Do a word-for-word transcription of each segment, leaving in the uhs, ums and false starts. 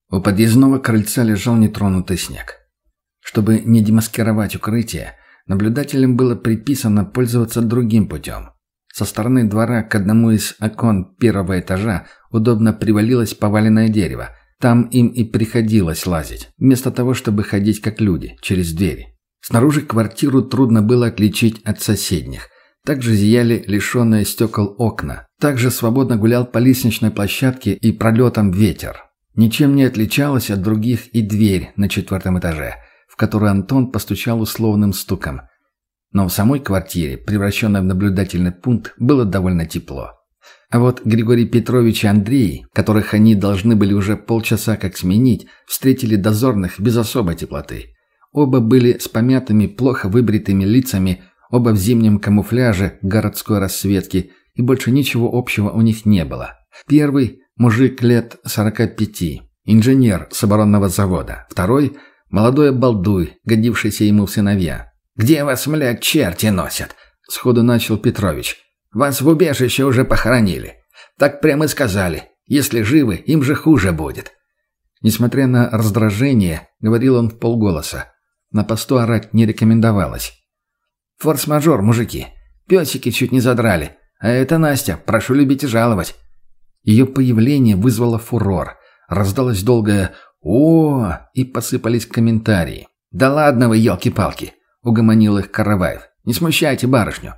У подъездного крыльца лежал нетронутый снег. Чтобы не демаскировать укрытие, наблюдателям было предписано пользоваться другим путем. Со стороны двора к одному из окон первого этажа удобно привалилось поваленное дерево. Там им и приходилось лазить, вместо того, чтобы ходить как люди, через двери. Снаружи квартиру трудно было отличить от соседних. Также зияли лишенные стекол окна. Также свободно гулял по лестничной площадке и пролетам ветер. Ничем не отличалась от других и дверь на четвертом этаже, в которую Антон постучал условным стуком. Но в самой квартире, превращенной в наблюдательный пункт, было довольно тепло. А вот Григорий Петрович и Андрей, которых они должны были уже полчаса как сменить, встретили дозорных без особой теплоты. Оба были с помятыми, плохо выбритыми лицами, оба в зимнем камуфляже городской расцветки, и больше ничего общего у них не было. Первый – мужик лет сорока пяти, инженер с оборонного завода. Второй – молодой обалдуй, годившийся ему в сыновья. «Где вас, млядь, черти носят?» – сходу начал Петрович. «Вас в убежище уже похоронили. Так прямо и сказали. Если живы, им же хуже будет». Несмотря на раздражение, говорил он вполголоса. На посту орать не рекомендовалось. «Форс-мажор, мужики. Песики чуть не задрали. А это Настя, прошу любить и жаловать». Ее появление вызвало фурор. Раздалось долгое «О!» и посыпались комментарии. «Да ладно вы, елки-палки!» — угомонил их Караваев. «Не смущайте барышню».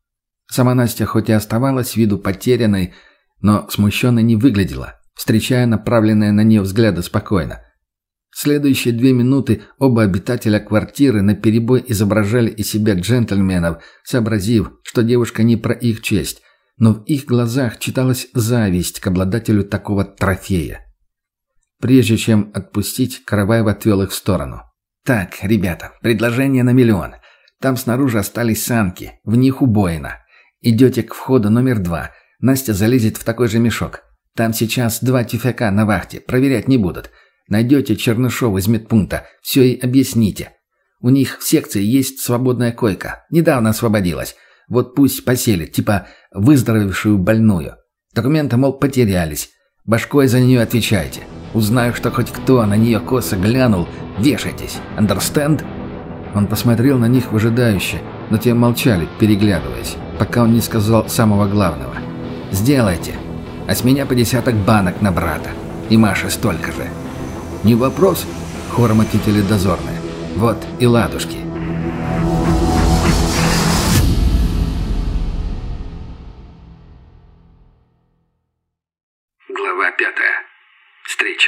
Сама Настя хоть и оставалась с виду потерянной, но смущенной не выглядела, встречая направленные на нее взгляды спокойно. Следующие две минуты оба обитателя квартиры наперебой изображали из себя джентльменов, сообразив, что девушка не про их честь, но в их глазах читалась зависть к обладателю такого трофея. Прежде чем отпустить, Караваев отвел их в сторону. «Так, ребята, предложение на миллион. Там снаружи остались санки, в них убоина. Идете к входу номер два. Настя залезет в такой же мешок. Там сейчас два тюфяка на вахте, проверять не будут. Найдете Чернышова из медпункта, все и объясните. У них в секции есть свободная койка. Недавно освободилась. Вот пусть поселит, типа выздоровевшую больную. Документы, мол, потерялись. Башкой за нее отвечайте. Узнаю, что хоть кто на нее косо глянул, вешайтесь. Understand?» Он посмотрел на них выжидающе, но те молчали, переглядываясь, пока он не сказал самого главного. «Сделайте. А с меня по десяток банок на брата. И Маше столько же». «Не вопрос», — хором ответили дозорные. «Вот и ладушки». Глава пятая. Встреча.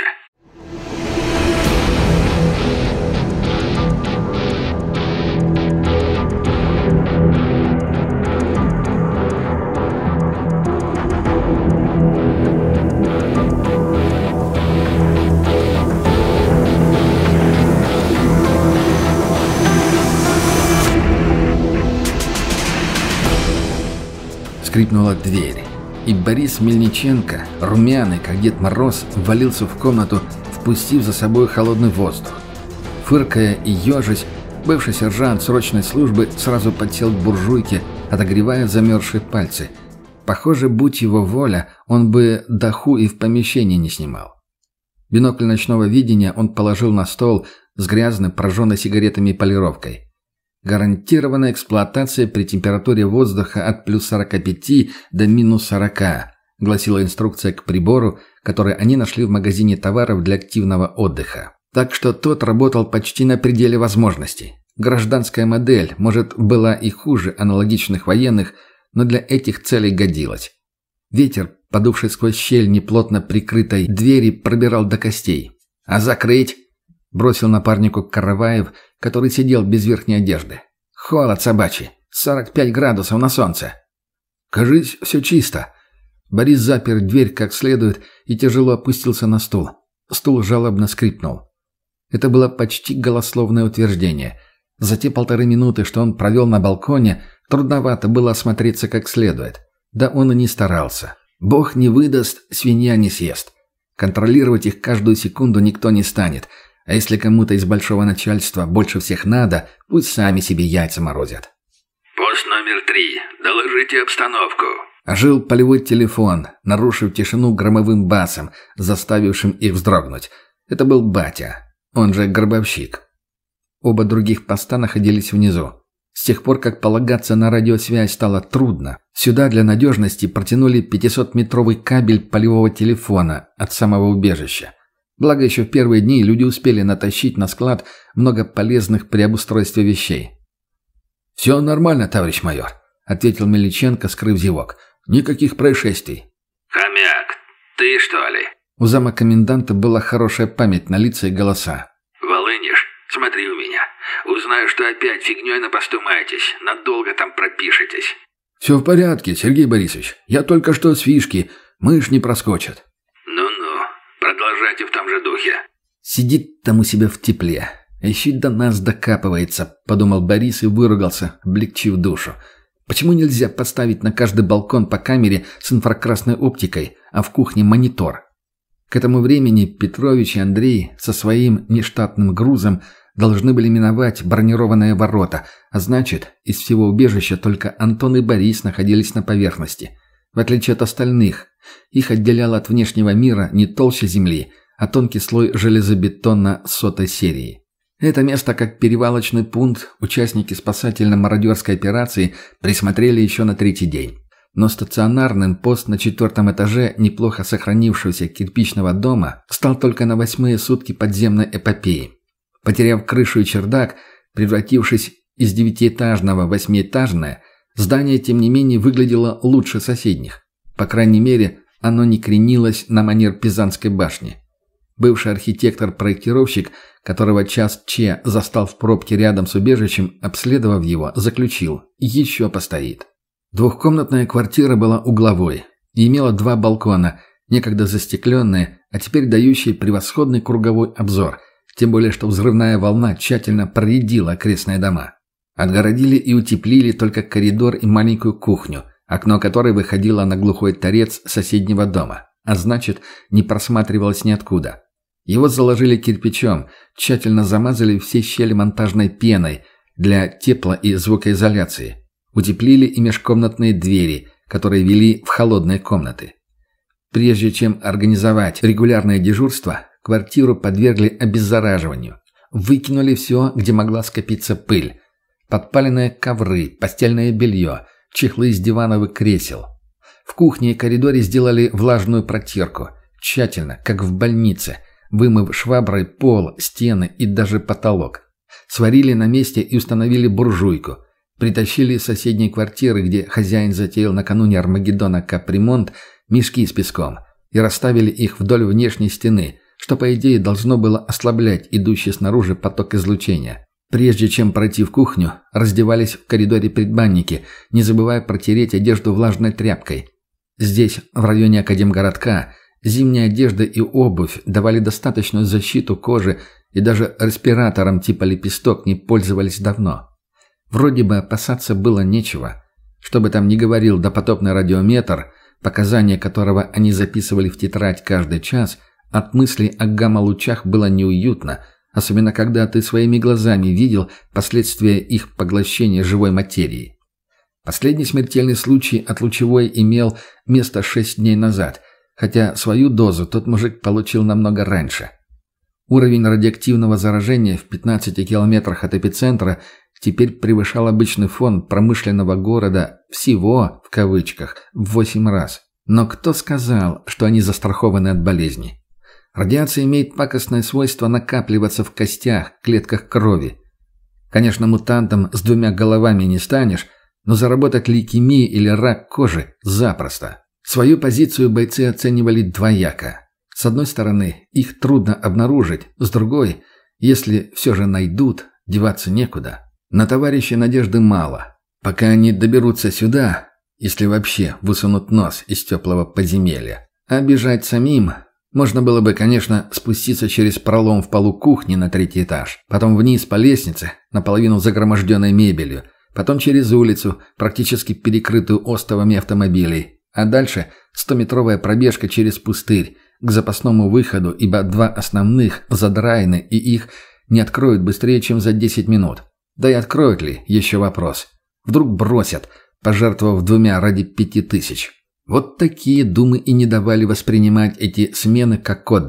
Скрипнула дверь, и Борис Мельниченко, румяный, как Дед Мороз, ввалился в комнату, впустив за собой холодный воздух. Фыркая и ежась, бывший сержант срочной службы сразу подсел к буржуйке, отогревая замерзшие пальцы. Похоже, будь его воля, он бы даху и в помещении не снимал. Бинокль ночного видения он положил на стол с грязной, прожженной сигаретами полировкой. Гарантированная эксплуатация при температуре воздуха от плюс сорока пяти до минус сорока, гласила инструкция к прибору, который они нашли в магазине товаров для активного отдыха. Так что тот работал почти на пределе возможностей. Гражданская модель, может, была и хуже аналогичных военных, но для этих целей годилась. Ветер, подувший сквозь щель неплотно прикрытой двери, пробирал до костей. «А закрыть?» – бросил напарнику Караваев, который сидел без верхней одежды. «Холод собачий. сорок пять градусов на солнце». «Кажись, все чисто». Борис запер дверь как следует и тяжело опустился на стул. Стул жалобно скрипнул. Это было почти голословное утверждение. За те полторы минуты, что он провел на балконе, трудновато было осмотреться как следует. Да он и не старался. Бог не выдаст, свинья не съест. Контролировать их каждую секунду никто не станет. А если кому-то из большого начальства больше всех надо, пусть сами себе яйца морозят. «Пост номер три. Доложите обстановку». Ожил полевой телефон, нарушив тишину громовым басом, заставившим их вздрогнуть. Это был батя, он же гробовщик. Оба других поста находились внизу. С тех пор, как полагаться на радиосвязь стало трудно, сюда для надежности протянули пятисотметровый кабель полевого телефона от самого убежища. Благо, еще в первые дни люди успели натащить на склад много полезных при обустройстве вещей. «Все нормально, товарищ майор», — ответил Мельниченко, скрыв зевок. «Никаких происшествий». «Хомяк, ты что ли?» У зама коменданта была хорошая память на лица и голоса. «Волынишь? Смотри у меня. Узнаю, что опять фигней на посту маетесь. Надолго там пропишетесь». «Все в порядке, Сергей Борисович. Я только что с фишки. Мышь не проскочит». «Ну-ну, продолжайте в том же духе». «Сидит там у себя в тепле. А еще до нас докапывается», — подумал Борис и выругался, облегчив душу. «Почему нельзя поставить на каждый балкон по камере с инфракрасной оптикой, а в кухне монитор?» К этому времени Петрович и Андрей со своим нештатным грузом должны были миновать бронированные ворота, а значит, из всего убежища только Антон и Борис находились на поверхности. В отличие от остальных, их отделяло от внешнего мира не толща земли, а тонкий слой железобетона сотой серии. Это место, как перевалочный пункт, участники спасательно-мародерской операции присмотрели еще на третий день. Но стационарным пост на четвертом этаже неплохо сохранившегося кирпичного дома стал только на восьмые сутки подземной эпопеи. Потеряв крышу и чердак, превратившись из девятиэтажного в восьмиэтажное, здание, тем не менее, выглядело лучше соседних. По крайней мере, оно не кренилось на манер Пизанской башни. Бывший архитектор-проектировщик, которого час Че застал в пробке рядом с убежищем, обследовав его, заключил – еще постоит. Двухкомнатная квартира была угловой и имела два балкона, некогда застекленные, а теперь дающие превосходный круговой обзор, тем более что взрывная волна тщательно проредила окрестные дома. Отгородили и утеплили только коридор и маленькую кухню, окно которой выходило на глухой торец соседнего дома, а значит, не просматривалось ниоткуда. Его заложили кирпичом, тщательно замазали все щели монтажной пеной для тепло- и звукоизоляции. Утеплили и межкомнатные двери, которые вели в холодные комнаты. Прежде чем организовать регулярное дежурство, квартиру подвергли обеззараживанию. Выкинули все, где могла скопиться пыль. Подпаленные ковры, постельное белье, чехлы из диванов и кресел. В кухне и коридоре сделали влажную протирку, тщательно, как в больнице, вымыв шваброй пол, стены и даже потолок. Сварили на месте и установили буржуйку. Притащили из соседней квартиры, где хозяин затеял накануне Армагеддона капремонт, мешки с песком и расставили их вдоль внешней стены, что, по идее, должно было ослаблять идущий снаружи поток излучения. Прежде чем пройти в кухню, раздевались в коридоре предбанники, не забывая протереть одежду влажной тряпкой. Здесь, в районе Академгородка, зимняя одежда и обувь давали достаточную защиту кожи, и даже респиратором типа лепесток не пользовались давно. Вроде бы опасаться было нечего. Что бы там ни говорил допотопный радиометр, показания которого они записывали в тетрадь каждый час, от мыслей о гамма-лучах было неуютно, особенно когда ты своими глазами видел последствия их поглощения живой материи. Последний смертельный случай от лучевой имел место шесть дней назад, хотя свою дозу тот мужик получил намного раньше. Уровень радиоактивного заражения в пятнадцати километрах от эпицентра теперь превышал обычный фон промышленного города всего, в кавычках, в восемь раз. Но кто сказал, что они застрахованы от болезней? Радиация имеет пакостное свойство накапливаться в костях, клетках крови. Конечно, мутантом с двумя головами не станешь, но заработать лейкемию или рак кожи запросто. Свою позицию бойцы оценивали двояко. С одной стороны, их трудно обнаружить, с другой, если все же найдут, деваться некуда. На товарища надежды мало. Пока они доберутся сюда, если вообще высунут нос из теплого подземелья. А бежать самим можно было бы, конечно, спуститься через пролом в полу кухни на третий этаж, потом вниз по лестнице, наполовину загроможденной мебелью, потом через улицу, практически перекрытую остовами автомобилей, а дальше стометровая пробежка через пустырь к запасному выходу, ибо два основных задраены и их не откроют быстрее, чем за десять минут. Да и откроют ли, еще вопрос. Вдруг бросят, пожертвовав двумя ради пяти тысяч. Вот такие думы и не давали воспринимать эти смены как отдых.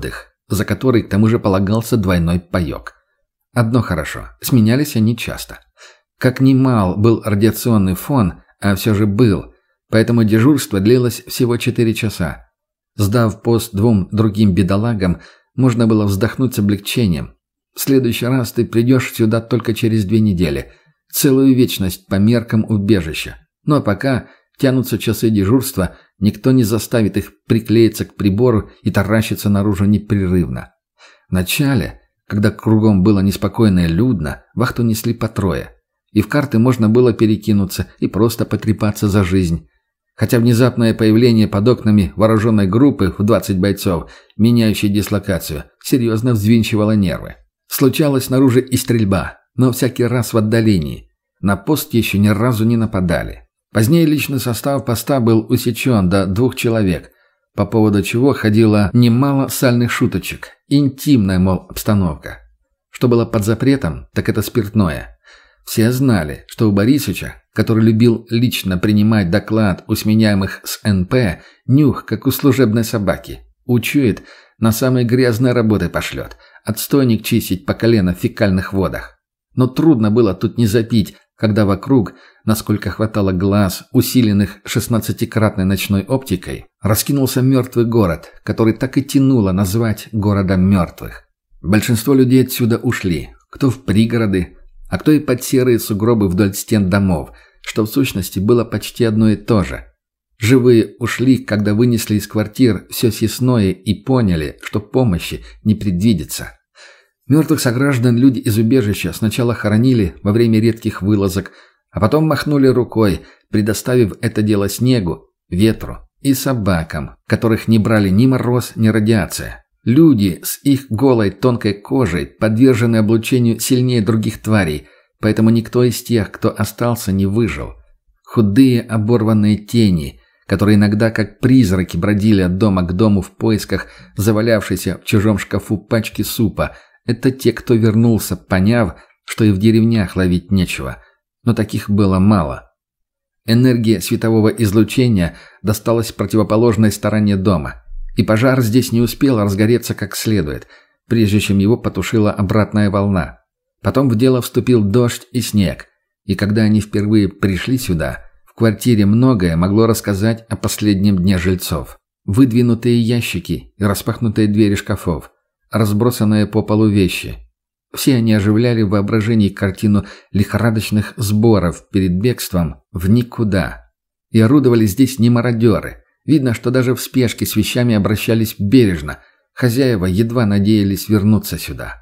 за который к тому же полагался двойной паёк. Одно хорошо, сменялись они часто. Как ни мал был радиационный фон, а все же был, поэтому дежурство длилось всего четыре часа. Сдав пост двум другим бедолагам, можно было вздохнуть с облегчением. В следующий раз ты придешь сюда только через две недели. Целую вечность по меркам убежища. Ну а пока тянутся часы дежурства, никто не заставит их приклеиться к прибору и таращиться наружу непрерывно. Вначале, когда кругом было неспокойно и людно, вахту несли по трое. И в карты можно было перекинуться и просто потрепаться за жизнь. Хотя внезапное появление под окнами вооруженной группы в двадцать бойцов, меняющей дислокацию, серьезно взвинчивало нервы. Случалась снаружи и стрельба, но всякий раз в отдалении. На пост еще ни разу не нападали. Позднее личный состав поста был усечен до двух человек, по поводу чего ходило немало сальных шуточек. Интимная, мол, обстановка. Что было под запретом, так это спиртное. Все знали, что у Борисыча, который любил лично принимать доклад у сменяемых с эн пэ, нюх, как у служебной собаки. Учует, на самые грязные работы пошлет, отстойник чистить по колено в фекальных водах. Но трудно было тут не запить, когда вокруг, насколько хватало глаз, усиленных шестнадцатикратной ночной оптикой, раскинулся мертвый город, который так и тянуло назвать городом мертвых. Большинство людей отсюда ушли, кто в пригороды, а кто и под серые сугробы вдоль стен домов, что в сущности было почти одно и то же. Живые ушли, когда вынесли из квартир все съестное и поняли, что помощи не предвидится. Мертвых сограждан люди из убежища сначала хоронили во время редких вылазок, а потом махнули рукой, предоставив это дело снегу, ветру и собакам, которых не брали ни мороз, ни радиация. Люди с их голой тонкой кожей подвержены облучению сильнее других тварей, поэтому никто из тех, кто остался, не выжил. Худые оборванные тени, которые иногда как призраки бродили от дома к дому в поисках завалявшейся в чужом шкафу пачки супа, это те, кто вернулся, поняв, что и в деревнях ловить нечего. Но таких было мало. Энергия светового излучения досталась противоположной стороне дома. И пожар здесь не успел разгореться как следует, прежде чем его потушила обратная волна. Потом в дело вступил дождь и снег. И когда они впервые пришли сюда, в квартире многое могло рассказать о последнем дне жильцов. Выдвинутые ящики и распахнутые двери шкафов. Разбросанные по полу вещи. Все они оживляли в воображении картину лихорадочных сборов перед бегством в никуда. И орудовали здесь не мародеры. Видно, что даже в спешке с вещами обращались бережно. Хозяева едва надеялись вернуться сюда.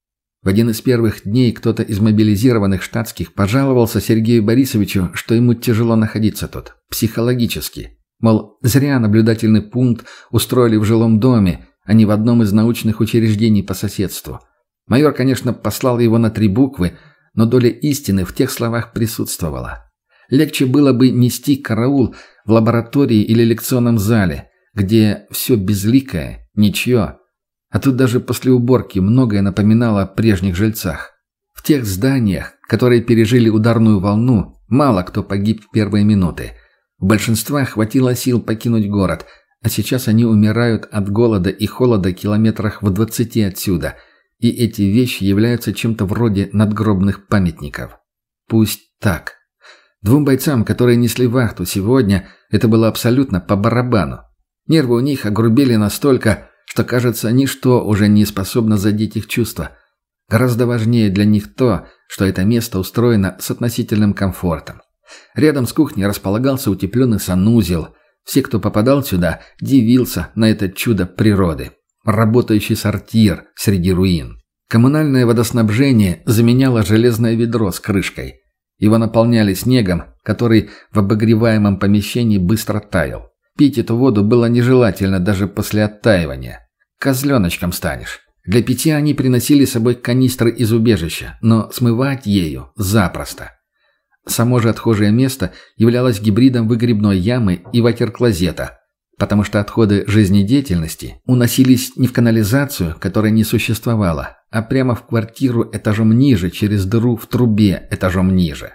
В один из первых дней кто-то из мобилизированных штатских пожаловался Сергею Борисовичу, что ему тяжело находиться тут, психологически. Мол, зря наблюдательный пункт устроили в жилом доме, а не в одном из научных учреждений по соседству. Майор, конечно, послал его на три буквы, но доля истины в тех словах присутствовала. Легче было бы нести караул в лаборатории или лекционном зале, где все безликое, ничье. А тут даже после уборки многое напоминало о прежних жильцах. В тех зданиях, которые пережили ударную волну, мало кто погиб в первые минуты. У большинства хватило сил покинуть город, а сейчас они умирают от голода и холода километрах в двадцати отсюда, и эти вещи являются чем-то вроде надгробных памятников. Пусть так. Двум бойцам, которые несли вахту сегодня, это было абсолютно по барабану. Нервы у них огрубели настолько, что, кажется, ничто уже не способно задеть их чувства. Гораздо важнее для них то, что это место устроено с относительным комфортом. Рядом с кухней располагался утепленный санузел. Все, кто попадал сюда, дивился на это чудо природы. Работающий сортир среди руин. Коммунальное водоснабжение заменяло железное ведро с крышкой. Его наполняли снегом, который в обогреваемом помещении быстро таял. Пить эту воду было нежелательно даже после оттаивания. Козленочком станешь. Для питья они приносили с собой канистры из убежища, но смывать ею запросто. Само же отхожее место являлось гибридом выгребной ямы и ватерклозета, потому что отходы жизнедеятельности уносились не в канализацию, которая не существовала, а прямо в квартиру этажом ниже, через дыру в трубе этажом ниже.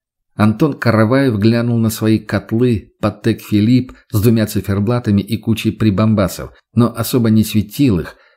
Антон Караваев глянул на свои котлы Патек Филипп с двумя циферблатами и кучей прибамбасов, но особо не светил их,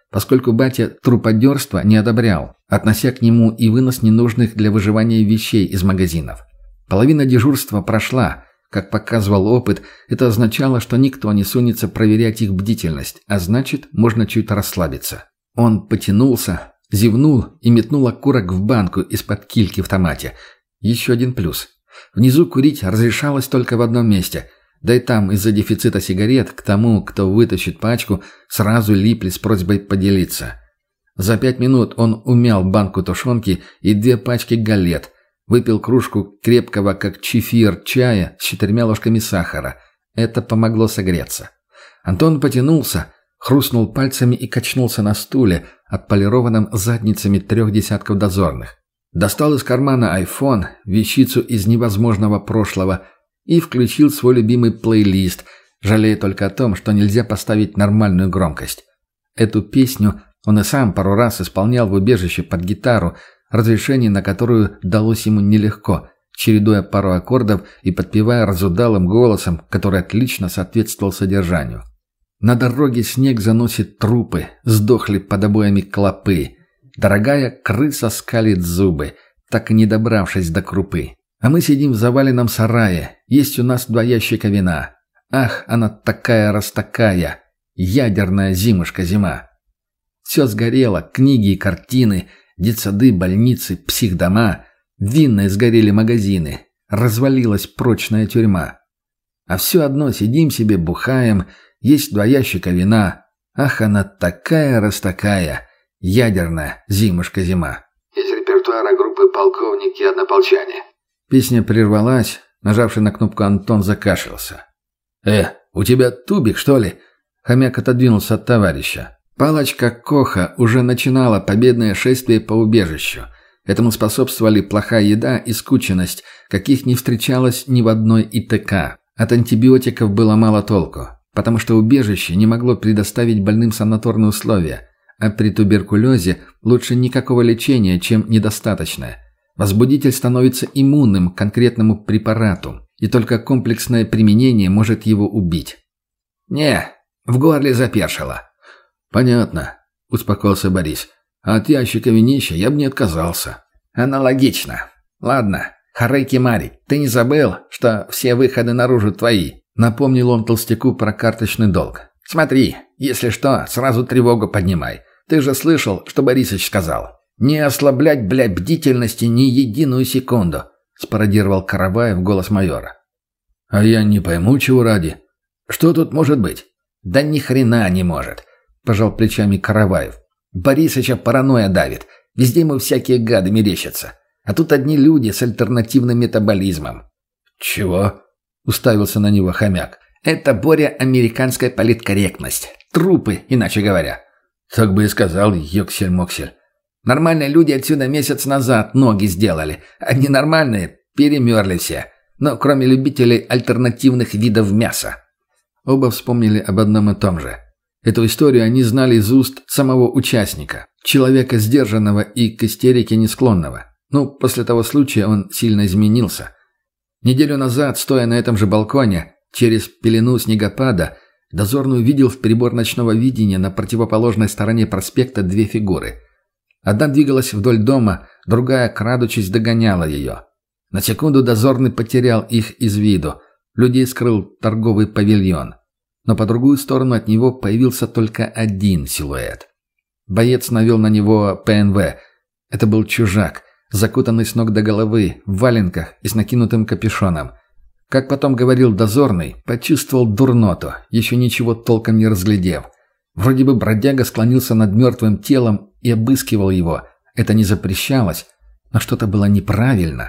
поскольку батя труподерство не одобрял, относя к нему и вынос ненужных для выживания вещей из магазинов. Половина дежурства прошла. Как показывал опыт, это означало, что никто не сунется проверять их бдительность, а значит, можно чуть расслабиться. Он потянулся, зевнул и метнул окурок в банку из-под кильки в томате. Еще один плюс. Внизу курить разрешалось только в одном месте. Да и там из-за дефицита сигарет к тому, кто вытащит пачку, сразу липли с просьбой поделиться. За пять минут он умял банку тушенки и две пачки галет, выпил кружку крепкого, как чефир, чая с четырьмя ложками сахара. Это помогло согреться. Антон потянулся, хрустнул пальцами и качнулся на стуле, отполированном задницами трех десятков дозорных. Достал из кармана айфон, вещицу из невозможного прошлого, и включил свой любимый плейлист, жалея только о том, что нельзя поставить нормальную громкость. Эту песню он и сам пару раз исполнял в убежище под гитару, разрешение на которую далось ему нелегко, чередуя пару аккордов и подпевая разудалым голосом, который отлично соответствовал содержанию. На дороге снег заносит трупы, сдохли под обоями клопы. Дорогая крыса скалит зубы, так и не добравшись до крупы. А мы сидим в заваленном сарае, есть у нас два ящика вина. Ах, она такая-раз такая, ядерная зимушка-зима. Все сгорело, книги и картины, детсады, больницы, психдома, винные сгорели магазины, развалилась прочная тюрьма. А все одно сидим себе, бухаем, есть два ящика вина. Ах, она такая-раз такая, ядерная зимушка-зима. Из репертуара группы «Полковники и однополчане». Песня прервалась, нажавший на кнопку Антон закашлялся. «Э, у тебя тубик, что ли?» Хомяк отодвинулся от товарища. Палочка Коха уже начинала победное шествие по убежищу. Этому способствовали плохая еда и скученность, каких не встречалось ни в одной ИТК. От антибиотиков было мало толку, потому что убежище не могло предоставить больным санаторные условия, а при туберкулезе лучше никакого лечения, чем недостаточное. Возбудитель становится иммунным к конкретному препарату, и только комплексное применение может его убить. «Не, в горле запершило». «Понятно», — успокоился Борис. «А от ящика винища я бы не отказался». «Аналогично. Ладно, Харейки-Мари, ты не забыл, что все выходы наружу твои?» Напомнил он толстяку про карточный долг. «Смотри, если что, сразу тревогу поднимай. Ты же слышал, что Борисыч сказал. Не ослаблять, бля, бдительности ни единую секунду», — спародировал Караваев голос майора. «А я не пойму, чего ради. Что тут может быть?» «Да ни хрена не может», — пожал плечами Караваев. «Борисыча паранойя давит. Везде ему всякие гады мерещатся. А тут одни люди с альтернативным метаболизмом». «Чего?» — уставился на него хомяк. «Это, Боря, американская политкорректность. Трупы, иначе говоря». «Так бы и сказал, ёксель-моксель». «Нормальные люди отсюда месяц назад ноги сделали, а ненормальные перемерли все. Но кроме любителей альтернативных видов мяса». Оба вспомнили об одном и том же. Эту историю они знали из уст самого участника, человека сдержанного и к истерике не склонного. Ну, после того случая он сильно изменился. Неделю назад, стоя на этом же балконе, через пелену снегопада, дозорный увидел в прибор ночного видения на противоположной стороне проспекта две фигуры. Одна двигалась вдоль дома, другая, крадучись, догоняла ее. На секунду дозорный потерял их из виду. Людей скрыл торговый павильон. Но по другую сторону от него появился только один силуэт. Боец навел на него ПНВ. Это был чужак, закутанный с ног до головы, в валенках и с накинутым капюшоном. Как потом говорил дозорный, почувствовал дурноту, еще ничего толком не разглядев. Вроде бы бродяга склонился над мертвым телом и обыскивал его. Это не запрещалось, но что-то было неправильно.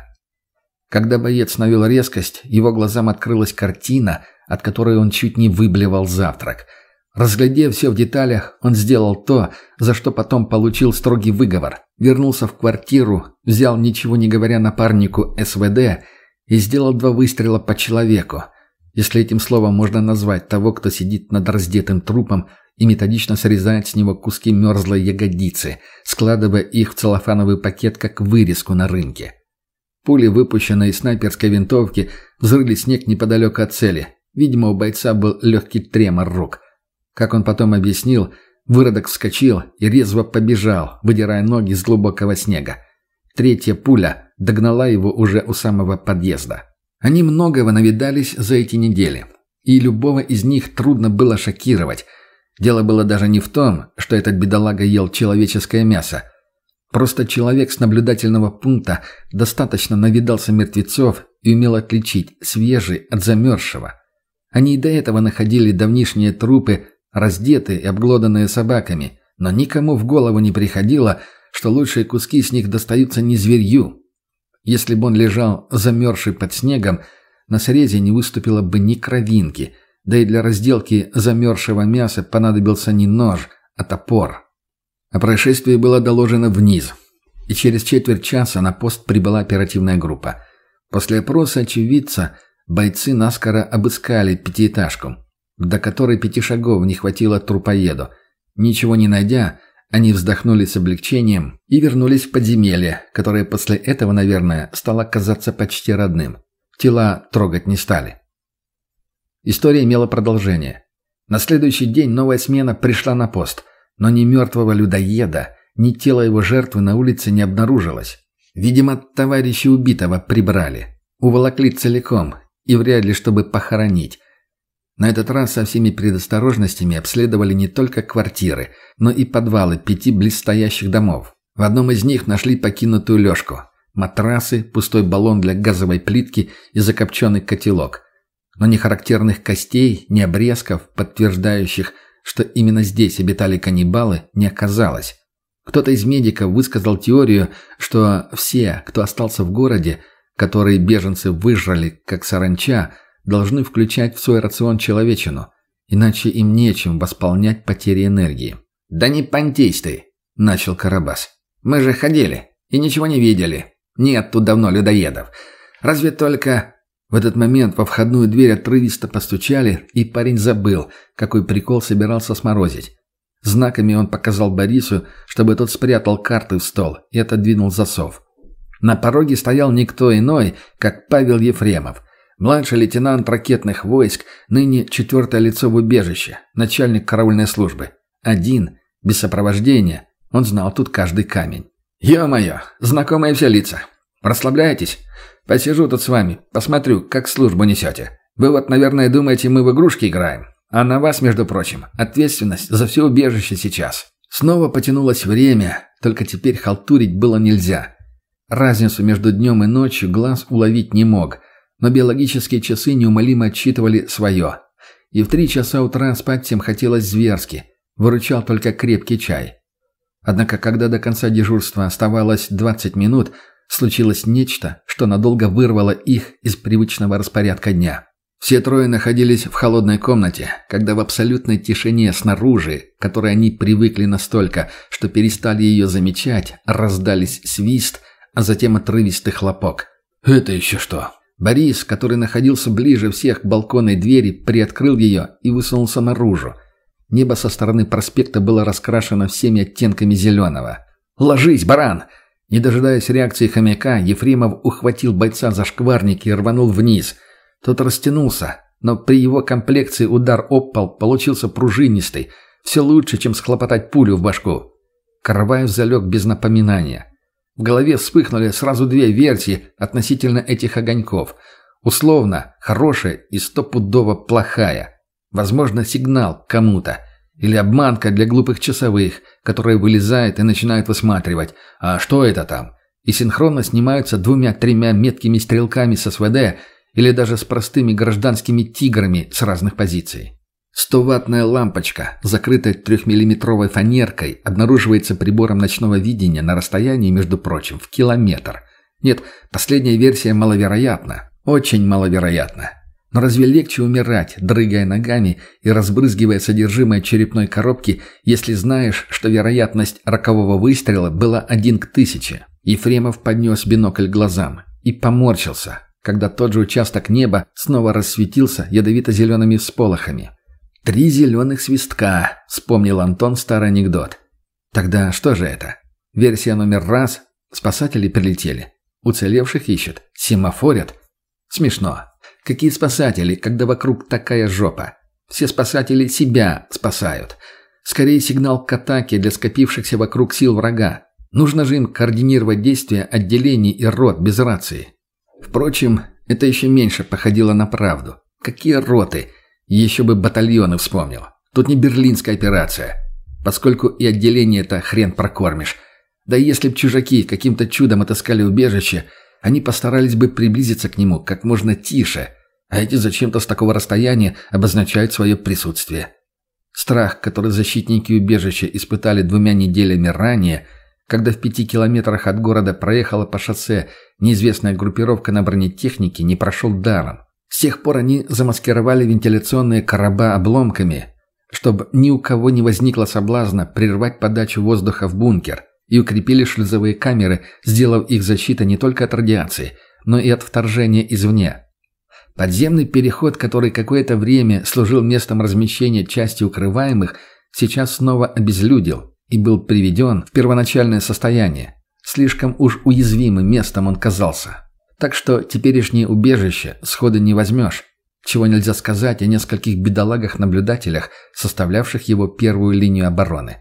Когда боец навел резкость, его глазам открылась картина, от которой он чуть не выблевал завтрак. Разглядев все в деталях, он сделал то, за что потом получил строгий выговор. Вернулся в квартиру, взял, ничего не говоря, напарнику СВД и сделал два выстрела по человеку, если этим словом можно назвать того, кто сидит над раздетым трупом и методично срезает с него куски мерзлой ягодицы, складывая их в целлофановый пакет, как вырезку на рынке. Пули, выпущенные из снайперской винтовки, взрыли снег неподалеку от цели. Видимо, у бойца был легкий тремор рук. Как он потом объяснил, Выродок вскочил и резво побежал, выдирая ноги с глубокого снега. Третья пуля догнала его уже у самого подъезда. Они многого навидались за эти недели, и любого из них трудно было шокировать. Дело было даже не в том, что этот бедолага ел человеческое мясо. Просто человек с наблюдательного пункта достаточно навидался мертвецов и умел отличить свежий от замерзшего. Они и до этого находили давнишние трупы, раздетые и обглоданные собаками, но никому в голову не приходило, что лучшие куски с них достаются не зверью. Если бы он лежал замерзший под снегом, на срезе не выступило бы ни кровинки, да и для разделки замерзшего мяса понадобился не нож, а топор. О происшествии было доложено вниз, и через четверть часа на пост прибыла оперативная группа. После опроса очевидца бойцы наскоро обыскали пятиэтажку, до которой пяти шагов не хватило трупоеду. Ничего не найдя, они вздохнули с облегчением и вернулись в подземелье, которое после этого, наверное, стало казаться почти родным. Тела трогать не стали. История имела продолжение. На следующий день новая смена пришла на пост, но ни мертвого людоеда, ни тела его жертвы на улице не обнаружилось. Видимо, товарищи убитого прибрали. Уволокли целиком, и вряд ли чтобы похоронить. На этот раз со всеми предосторожностями обследовали не только квартиры, но и подвалы пяти близстоящих домов. В одном из них нашли покинутую лёжку, матрасы, пустой баллон для газовой плитки и закопченный котелок. Но ни характерных костей, ни обрезков, подтверждающих, что именно здесь обитали каннибалы, не оказалось. Кто-то из медиков высказал теорию, что все, кто остался в городе, которые беженцы выжрали, как саранча, должны включать в свой рацион человечину, иначе им нечем восполнять потери энергии. «Да не понтись ты!» – начал Карабас. «Мы же ходили и ничего не видели. Нет тут давно людоедов. Разве только...» В этот момент во входную дверь отрывисто постучали, и парень забыл, какой прикол собирался сморозить. Знаками он показал Борису, чтобы тот спрятал карты в стол и отодвинул засов. На пороге стоял никто иной, как Павел Ефремов, младший лейтенант ракетных войск, ныне четвертое лицо в убежище, начальник караульной службы. Один, без сопровождения, он знал тут каждый камень. «Ё-моё, знакомые все лица. Расслабляйтесь? Посижу тут с вами, посмотрю, как службу несете. Вы вот, наверное, думаете, мы в игрушки играем. А на вас, между прочим, ответственность за все убежище сейчас». Снова потянулось время, только теперь халтурить было нельзя. Разницу между днем и ночью глаз уловить не мог, но биологические часы неумолимо отсчитывали свое. И в три часа утра спать всем хотелось зверски, выручал только крепкий чай. Однако, когда до конца дежурства оставалось двадцать минут, случилось нечто, что надолго вырвало их из привычного распорядка дня. Все трое находились в холодной комнате, когда в абсолютной тишине снаружи, к которой они привыкли настолько, что перестали ее замечать, раздались свист, а затем отрывистый хлопок. «Это еще что?» Борис, который находился ближе всех к балконной двери, приоткрыл ее и высунулся наружу. Небо со стороны проспекта было раскрашено всеми оттенками зеленого. «Ложись, баран!» Не дожидаясь реакции хомяка, Ефремов ухватил бойца за шкварники и рванул вниз. Тот растянулся, но при его комплекции удар об пол получился пружинистый, все лучше, чем схлопотать пулю в башку. Караваев залег без напоминания. В голове вспыхнули сразу две версии относительно этих огоньков. Условно, хорошая и стопудово плохая. Возможно, сигнал кому-то. Или обманка для глупых часовых, которые вылезают и начинают высматривать. А что это там? И синхронно снимаются двумя-тремя меткими стрелками с СВД или даже с простыми гражданскими тиграми с разных позиций. Стоваттная лампочка, закрытая трехмиллиметровой фанеркой, обнаруживается прибором ночного видения на расстоянии, между прочим, в километр. Нет, последняя версия маловероятна. Очень маловероятна. Но разве легче умирать, дрыгая ногами и разбрызгивая содержимое черепной коробки, если знаешь, что вероятность рокового выстрела была один к тысяче? Ефремов поднес бинокль к глазам и поморщился, когда тот же участок неба снова рассветился ядовито-зелеными всполохами. «Три зеленых свистка», — вспомнил Антон старый анекдот. Тогда что же это? Версия номер раз. Спасатели прилетели. Уцелевших ищут. Семафорят. Смешно. Какие спасатели, когда вокруг такая жопа? Все спасатели себя спасают. Скорее сигнал к атаке для скопившихся вокруг сил врага. Нужно же им координировать действия отделений и рот без рации. Впрочем, это еще меньше походило на правду. Какие роты? Еще бы батальоны вспомнил. Тут не берлинская операция. Поскольку и отделение-то хрен прокормишь. Да и если б чужаки каким-то чудом отыскали убежище, они постарались бы приблизиться к нему как можно тише, а эти зачем-то с такого расстояния обозначают свое присутствие. Страх, который защитники убежища испытали двумя неделями ранее, когда в пяти километрах от города проехала по шоссе неизвестная группировка на бронетехнике, не прошел даром. С тех пор они замаскировали вентиляционные короба обломками, чтобы ни у кого не возникло соблазна прервать подачу воздуха в бункер, и укрепили шлюзовые камеры, сделав их защитой не только от радиации, но и от вторжения извне. Подземный переход, который какое-то время служил местом размещения части укрываемых, сейчас снова обезлюдил и был приведен в первоначальное состояние. Слишком уж уязвимым местом он казался. Так что теперешнее убежище сходу не возьмешь, чего нельзя сказать о нескольких бедолагах-наблюдателях, составлявших его первую линию обороны.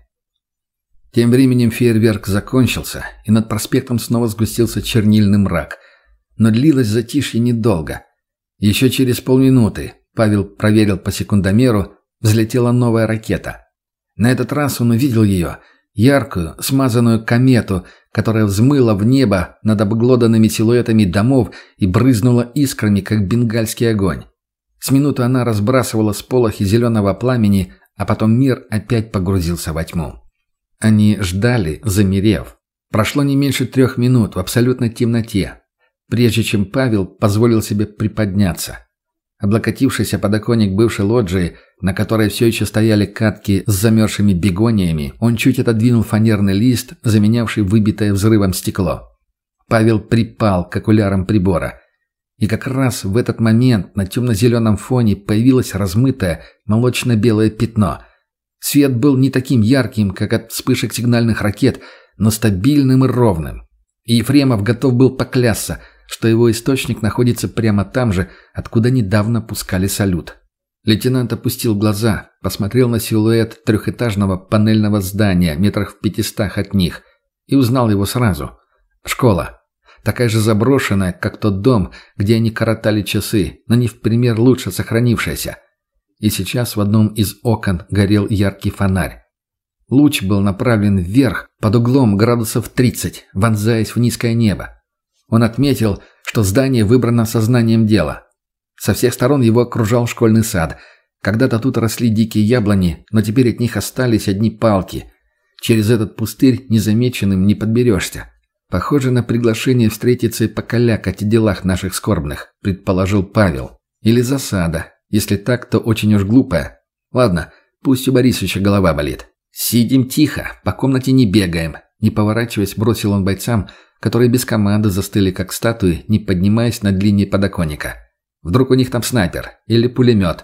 Тем временем фейерверк закончился, и над проспектом снова сгустился чернильный мрак. Но длилось затишье недолго. Еще через полминуты, Павел проверил по секундомеру, взлетела новая ракета. На этот раз он увидел ее, яркую, смазанную комету, которая взмыла в небо над обглоданными силуэтами домов и брызнула искрами, как бенгальский огонь. С минуты она разбрасывала сполохи зеленого пламени, а потом мир опять погрузился во тьму. Они ждали, замерев. Прошло не меньше трех минут в абсолютной темноте, прежде чем Павел позволил себе приподняться. Облокотившись о подоконник бывшей лоджии, на которой все еще стояли катки с замерзшими бегониями, он чуть отодвинул фанерный лист, заменявший выбитое взрывом стекло. Павел припал к окулярам прибора. И как раз в этот момент на темно-зеленом фоне появилось размытое молочно-белое пятно. Свет был не таким ярким, как от вспышек сигнальных ракет, но стабильным и ровным. И Ефремов готов был поклясться, что его источник находится прямо там же, откуда недавно пускали салют. Лейтенант опустил глаза, посмотрел на силуэт трехэтажного панельного здания метрах в пятистах от них и узнал его сразу. Школа. Такая же заброшенная, как тот дом, где они коротали часы, но не в пример лучше сохранившаяся. И сейчас в одном из окон горел яркий фонарь. Луч был направлен вверх, под углом градусов тридцать, вонзаясь в низкое небо. Он отметил, что здание выбрано сознанием дела. Со всех сторон его окружал школьный сад. Когда-то тут росли дикие яблони, но теперь от них остались одни палки. Через этот пустырь незамеченным не подберешься. Похоже на приглашение встретиться и покалякать о делах наших скорбных, предположил Павел. Или засада. Если так, то очень уж глупая. Ладно, пусть у Борисовича голова болит. Сидим тихо, по комнате не бегаем. Не поворачиваясь, бросил он бойцам, которые без команды застыли как статуи, не поднимаясь над линией подоконника. Вдруг у них там снайпер или пулемет.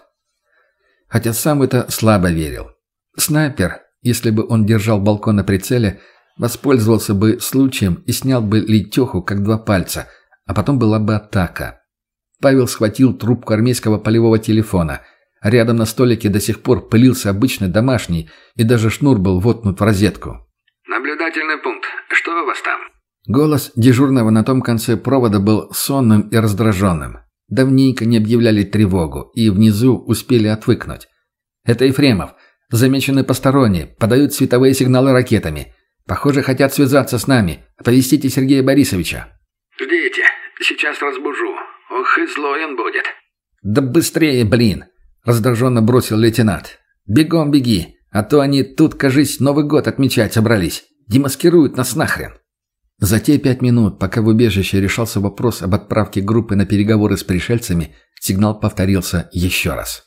Хотя сам в это слабо верил. Снайпер, если бы он держал балкон на прицеле, воспользовался бы случаем и снял бы Летеху как два пальца, а потом была бы атака. Павел схватил трубку армейского полевого телефона. Рядом на столике до сих пор пылился обычный домашний, и даже шнур был воткнут в розетку. «Наблюдательный пункт. Что у вас там?» Голос дежурного на том конце провода был сонным и раздраженным. Давненько не объявляли тревогу, и внизу успели отвыкнуть. «Это Ефремов. Замечены посторонние. Подают световые сигналы ракетами. Похоже, хотят связаться с нами. Оповестите Сергея Борисовича». «Ждите. Сейчас разбужу. Ох, и злой он будет». «Да быстрее, блин!» — раздраженно бросил лейтенант. «Бегом беги, а то они тут, кажись, Новый год отмечать собрались. Демаскируют нас нахрен». За те пять минут, пока в убежище решался вопрос об отправке группы на переговоры с пришельцами, сигнал повторился еще раз.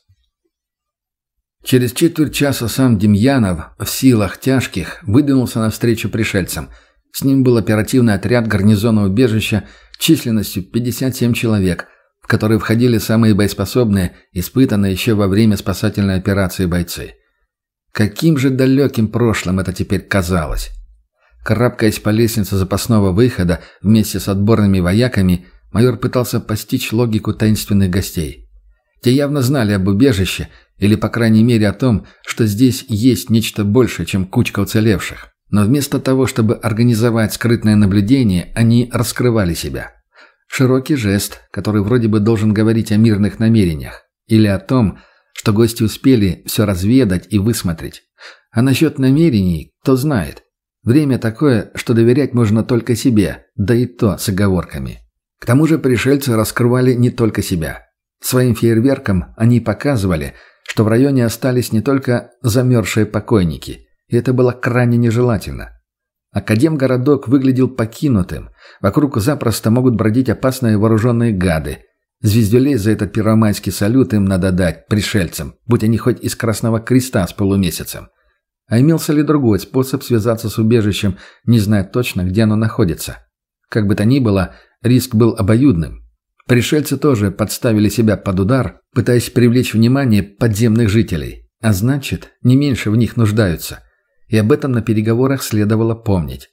Через четверть часа сам Демьянов в силах тяжких выдвинулся навстречу пришельцам. С ним был оперативный отряд гарнизона убежища численностью пятьдесят семь человек, в которые входили самые боеспособные, испытанные еще во время спасательной операции бойцы. Каким же далеким прошлым это теперь казалось. Карабкаясь по лестнице запасного выхода вместе с отборными вояками, майор пытался постичь логику таинственных гостей. Те явно знали об убежище, или, по крайней мере, о том, что здесь есть нечто большее, чем кучка уцелевших. Но вместо того, чтобы организовать скрытное наблюдение, они раскрывали себя. Широкий жест, который вроде бы должен говорить о мирных намерениях. Или о том, что гости успели все разведать и высмотреть. А насчет намерений, кто знает. Время такое, что доверять можно только себе, да и то с оговорками. К тому же пришельцы раскрывали не только себя. Своим фейерверком они показывали, что в районе остались не только замерзшие покойники, и это было крайне нежелательно. Академгородок выглядел покинутым, вокруг запросто могут бродить опасные вооруженные гады. Звездюлей за этот первомайский салют им надо дать, пришельцам, будь они хоть из Красного Креста с полумесяцем. А имелся ли другой способ связаться с убежищем, не зная точно, где оно находится? Как бы то ни было, риск был обоюдным. Пришельцы тоже подставили себя под удар, пытаясь привлечь внимание подземных жителей. А значит, не меньше в них нуждаются. И об этом на переговорах следовало помнить.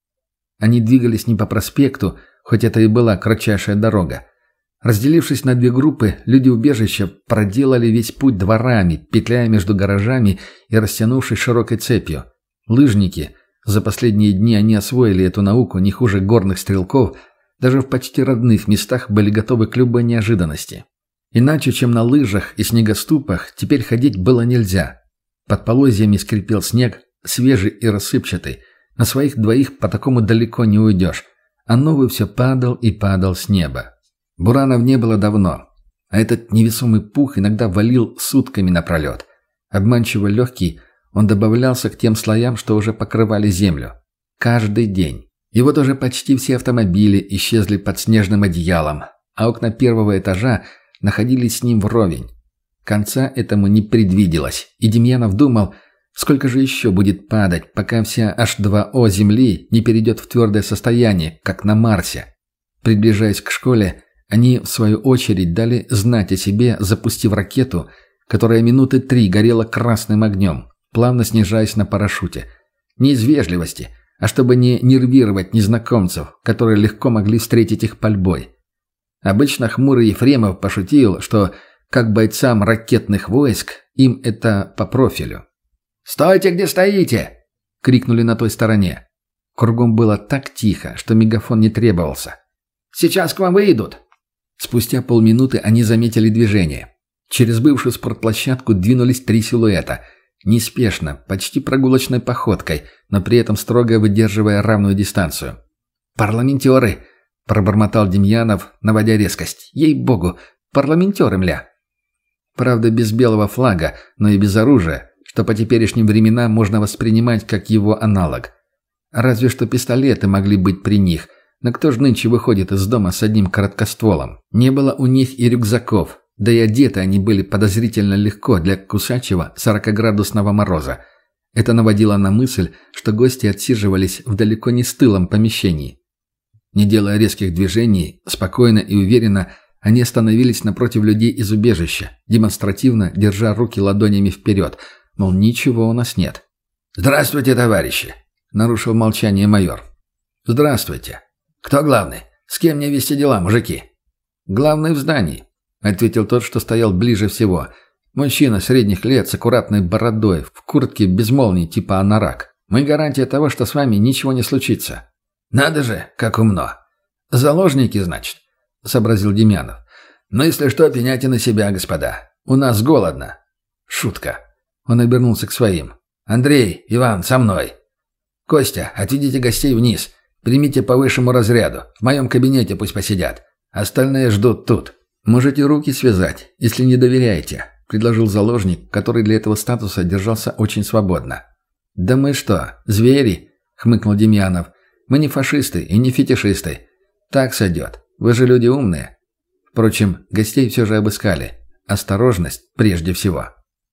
Они двигались не по проспекту, хоть это и была кратчайшая дорога. Разделившись на две группы, люди убежища проделали весь путь дворами, петляя между гаражами и растянувшись широкой цепью. Лыжники, за последние дни они освоили эту науку не хуже горных стрелков, даже в почти родных местах были готовы к любой неожиданности. Иначе, чем на лыжах и снегоступах, теперь ходить было нельзя. Под полозьями скрипел снег, свежий и рассыпчатый. На своих двоих по такому далеко не уйдешь. А новый все падал и падал с неба. Буранов не было давно, а этот невесомый пух иногда валил сутками напролет. Обманчиво легкий, он добавлялся к тем слоям, что уже покрывали землю. Каждый день. И вот уже почти все автомобили исчезли под снежным одеялом, а окна первого этажа находились с ним вровень. Конца этому не предвиделось, и Демьянов думал, сколько же еще будет падать, пока вся эйч два о Земли не перейдет в твердое состояние, как на Марсе. Приближаясь к школе, они, в свою очередь, дали знать о себе, запустив ракету, которая минуты три горела красным огнем, плавно снижаясь на парашюте. Не из вежливости, а чтобы не нервировать незнакомцев, которые легко могли встретить их пальбой. Обычно хмурый Ефремов пошутил, что, как бойцам ракетных войск, им это по профилю. «Стойте, где стоите!» — крикнули на той стороне. Кругом было так тихо, что мегафон не требовался. «Сейчас к вам выйдут!» Спустя полминуты они заметили движение. Через бывшую спортплощадку двинулись три силуэта. Неспешно, почти прогулочной походкой, но при этом строго выдерживая равную дистанцию. «Парламентеры!» — пробормотал Демьянов, наводя резкость. «Ей-богу, парламентеры, мля!» Правда, без белого флага, но и без оружия, что по теперешним временам можно воспринимать как его аналог. Разве что пистолеты могли быть при них, но кто ж нынче выходит из дома с одним короткостволом? Не было у них и рюкзаков, да и одеты они были подозрительно легко для кусачего сорокаградусного мороза. Это наводило на мысль, что гости отсиживались в далеко не стылом помещении. Не делая резких движений, спокойно и уверенно они остановились напротив людей из убежища, демонстративно держа руки ладонями вперед, мол, ничего у нас нет. «Здравствуйте, товарищи!» — нарушил молчание майор. «Здравствуйте. Кто главный? С кем мне вести дела, мужики?» «Главный в здании», — ответил тот, что стоял ближе всего. Мужчина средних лет с аккуратной бородой, в куртке без молний типа анорак. «Мы гарантия того, что с вами ничего не случится». «Надо же, как умно!» «Заложники, значит», — сообразил Демьянов. «Но если что, пеняйте на себя, господа. У нас голодно». Шутка. Он обернулся к своим. «Андрей, Иван, со мной. Костя, отведите гостей вниз. Примите по высшему разряду. В моем кабинете пусть посидят. Остальные ждут тут». «Можете руки связать, если не доверяете», — предложил заложник, который для этого статуса держался очень свободно. «Да мы что, звери?» — хмыкнул Демьянов. «Мы не фашисты и не фетишисты. Так сойдет. Вы же люди умные». Впрочем, гостей все же обыскали. Осторожность прежде всего.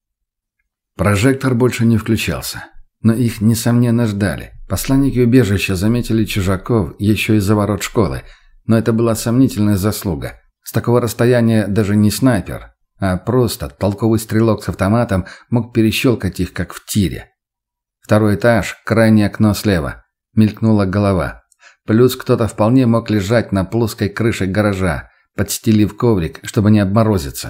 Прожектор больше не включался. Но их, несомненно, ждали. Посланники убежища заметили чужаков еще из-за ворот школы. Но это была сомнительная заслуга. С такого расстояния даже не снайпер, а просто толковый стрелок с автоматом мог перещелкать их, как в тире. Второй этаж, крайнее окно слева. Мелькнула голова. Плюс кто-то вполне мог лежать на плоской крыше гаража, подстелив коврик, чтобы не обморозиться.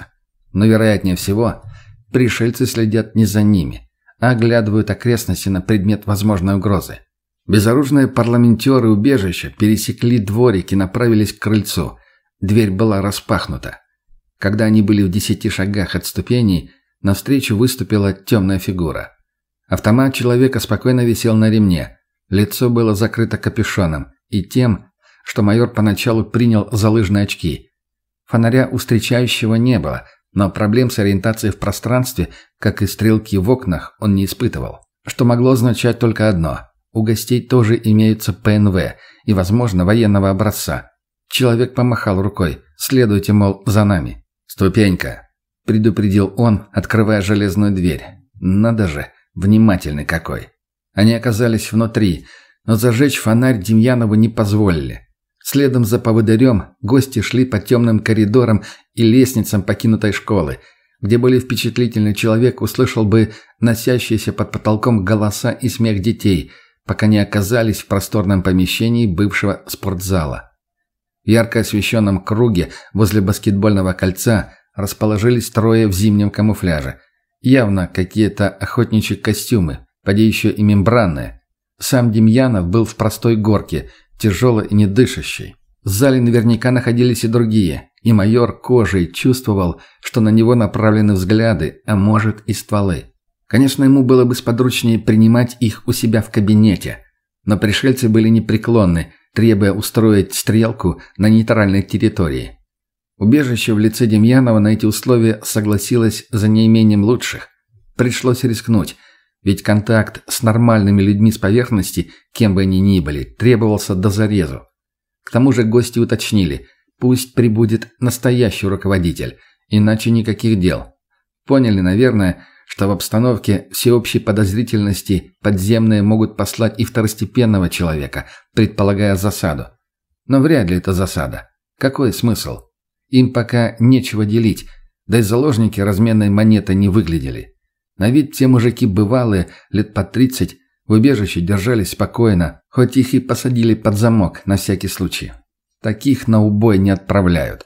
Но, вероятнее всего, пришельцы следят не за ними, а оглядывают окрестности на предмет возможной угрозы. Безоружные парламентеры убежища пересекли дворик и направились к крыльцу. Дверь была распахнута. Когда они были в десяти шагах от ступеней, навстречу выступила темная фигура. Автомат человека спокойно висел на ремне. Лицо было закрыто капюшоном и тем, что майор поначалу принял за лыжные очки. Фонаря у встречающего не было, но проблем с ориентацией в пространстве, как и стрелки в окнах, он не испытывал. Что могло означать только одно – у гостей тоже имеются ПНВ и, возможно, военного образца. Человек помахал рукой. «Следуйте, мол, за нами». «Ступенька», – предупредил он, открывая железную дверь. «Надо же, внимательный какой». Они оказались внутри, но зажечь фонарь Демьянову не позволили. Следом за поводырем гости шли по темным коридорам и лестницам покинутой школы, где более впечатлительный человек услышал бы носящиеся под потолком голоса и смех детей, пока не оказались в просторном помещении бывшего спортзала. В ярко освещенном круге возле баскетбольного кольца расположились трое в зимнем камуфляже. Явно какие-то охотничьи костюмы, поди еще и мембранные. Сам Демьянов был в простой горке, тяжелой и недышащей. В зале наверняка находились и другие, и майор кожей чувствовал, что на него направлены взгляды, а может и стволы. Конечно, ему было бы сподручнее принимать их у себя в кабинете, но пришельцы были непреклонны, требуя устроить стрелку на нейтральной территории. Убежище в лице Демьянова на эти условия согласилось за неимением лучших. Пришлось рискнуть, ведь контакт с нормальными людьми с поверхности, кем бы они ни были, требовался до зарезу. К тому же гости уточнили, пусть прибудет настоящий руководитель, иначе никаких дел. Поняли, наверное, что в обстановке всеобщей подозрительности подземные могут послать и второстепенного человека, предполагая засаду. Но вряд ли это засада. Какой смысл? Им пока нечего делить, да и заложники разменной монеты не выглядели. На вид те мужики бывалые, лет по тридцать, в убежище держались спокойно, хоть их и посадили под замок на всякий случай. Таких на убой не отправляют.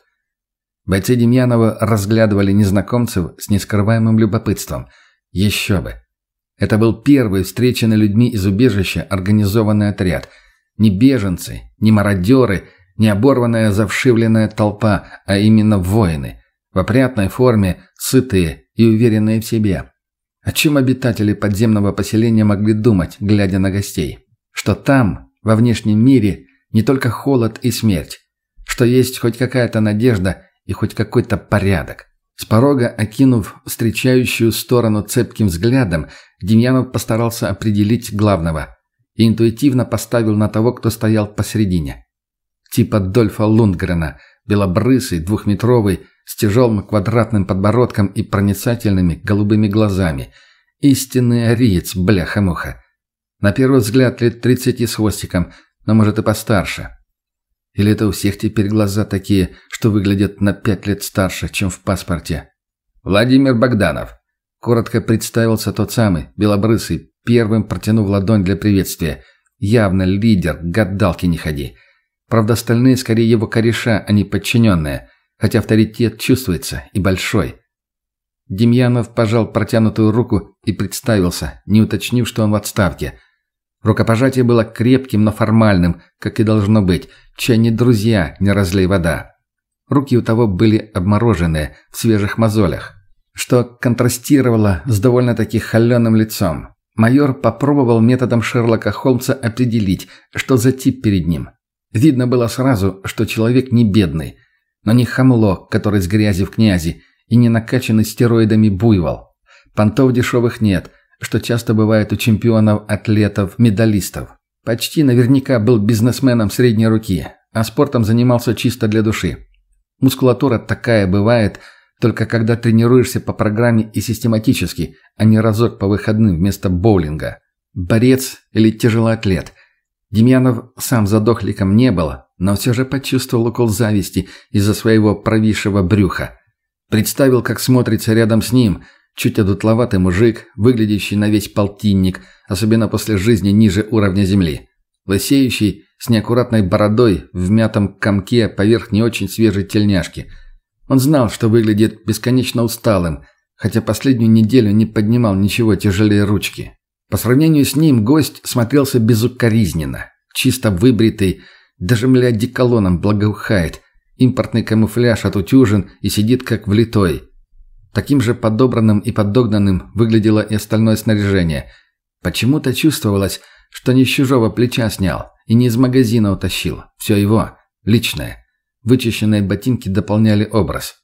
Бойцы Демьянова разглядывали незнакомцев с нескрываемым любопытством. Еще бы. Это был первый встреченный людьми из убежища организованный отряд. Не беженцы, не мародеры, не оборванная завшивленная толпа, а именно воины. В опрятной форме, сытые и уверенные в себе. О чем обитатели подземного поселения могли думать, глядя на гостей? Что там, во внешнем мире, не только холод и смерть. Что есть хоть какая-то надежда и хоть какой-то порядок. С порога, окинув встречающую сторону цепким взглядом, Демьянов постарался определить главного и интуитивно поставил на того, кто стоял посередине. Типа Дольфа Лундгрена, белобрысый, двухметровый, с тяжелым квадратным подбородком и проницательными голубыми глазами. Истинный ариец, бляха-муха. На первый взгляд лет тридцати с хвостиком, но может и постарше. Или это у всех теперь глаза такие, что выглядят на пять лет старше, чем в паспорте? «Владимир Богданов», — коротко представился тот самый, белобрысый, первым протянув ладонь для приветствия. Явно лидер, к гадалке не ходи. Правда, остальные скорее его кореша, а не подчиненные, хотя авторитет чувствуется и большой. Демьянов пожал протянутую руку и представился, не уточнив, что он в отставке. Рукопожатие было крепким, но формальным, как и должно быть, чай не друзья, не разлей вода. Руки у того были обмороженные, в свежих мозолях, что контрастировало с довольно-таки холеным лицом. Майор попробовал методом Шерлока Холмса определить, что за тип перед ним. Видно было сразу, что человек не бедный, но не хамло, который с грязи в князи, и не накачанный стероидами буйвол. Понтов дешевых нет, что часто бывает у чемпионов-атлетов, медалистов. Почти наверняка был бизнесменом средней руки, а спортом занимался чисто для души. Мускулатура такая бывает, только когда тренируешься по программе и систематически, а не разок по выходным вместо боулинга. Борец или тяжелоатлет. Демьянов сам задохликом не был, но все же почувствовал укол зависти из-за своего провисшего брюха. Представил, как смотрится рядом с ним чуть одутловатый мужик, выглядящий на весь полтинник, особенно после жизни ниже уровня земли. Лысеющий, с неаккуратной бородой, в мятом комке поверх не очень свежей тельняшки. Он знал, что выглядит бесконечно усталым, хотя последнюю неделю не поднимал ничего тяжелее ручки. По сравнению с ним гость смотрелся безукоризненно. Чисто выбритый, даже, мля, одеколоном благоухает. Импортный камуфляж отутюжен и сидит как влитой. Таким же подобранным и подогнанным выглядело и остальное снаряжение. Почему-то чувствовалось, что не с чужого плеча снял и не из магазина утащил. Все его, личное. Вычищенные ботинки дополняли образ.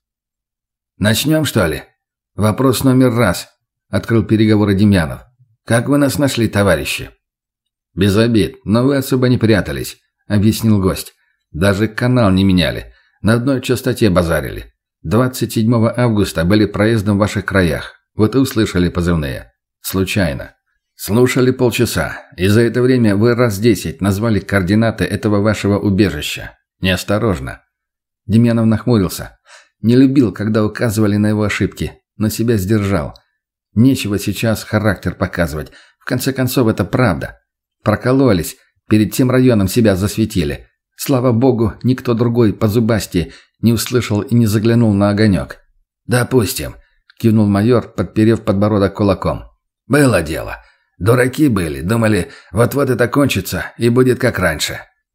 «Начнем, что ли?» «Вопрос номер раз», — открыл переговоры Демьянов. «Как вы нас нашли, товарищи?» «Без обид, но вы особо не прятались», — объяснил гость. «Даже канал не меняли. На одной частоте базарили. двадцать седьмого августа были проездом в ваших краях. Вот и услышали позывные. Случайно. Слушали полчаса, и за это время вы раз десять назвали координаты этого вашего убежища. Неосторожно». Демьянов нахмурился. Не любил, когда указывали на его ошибки, но себя сдержал. Нечего сейчас характер показывать. В конце концов, это правда. Прокололись, перед тем районом себя засветили. Слава богу, никто другой по зубасти не услышал и не заглянул на огонек. «Допустим», — кивнул майор, подперев подбородок кулаком. «Было дело. Дураки были, думали, вот-вот это кончится, и будет как раньше.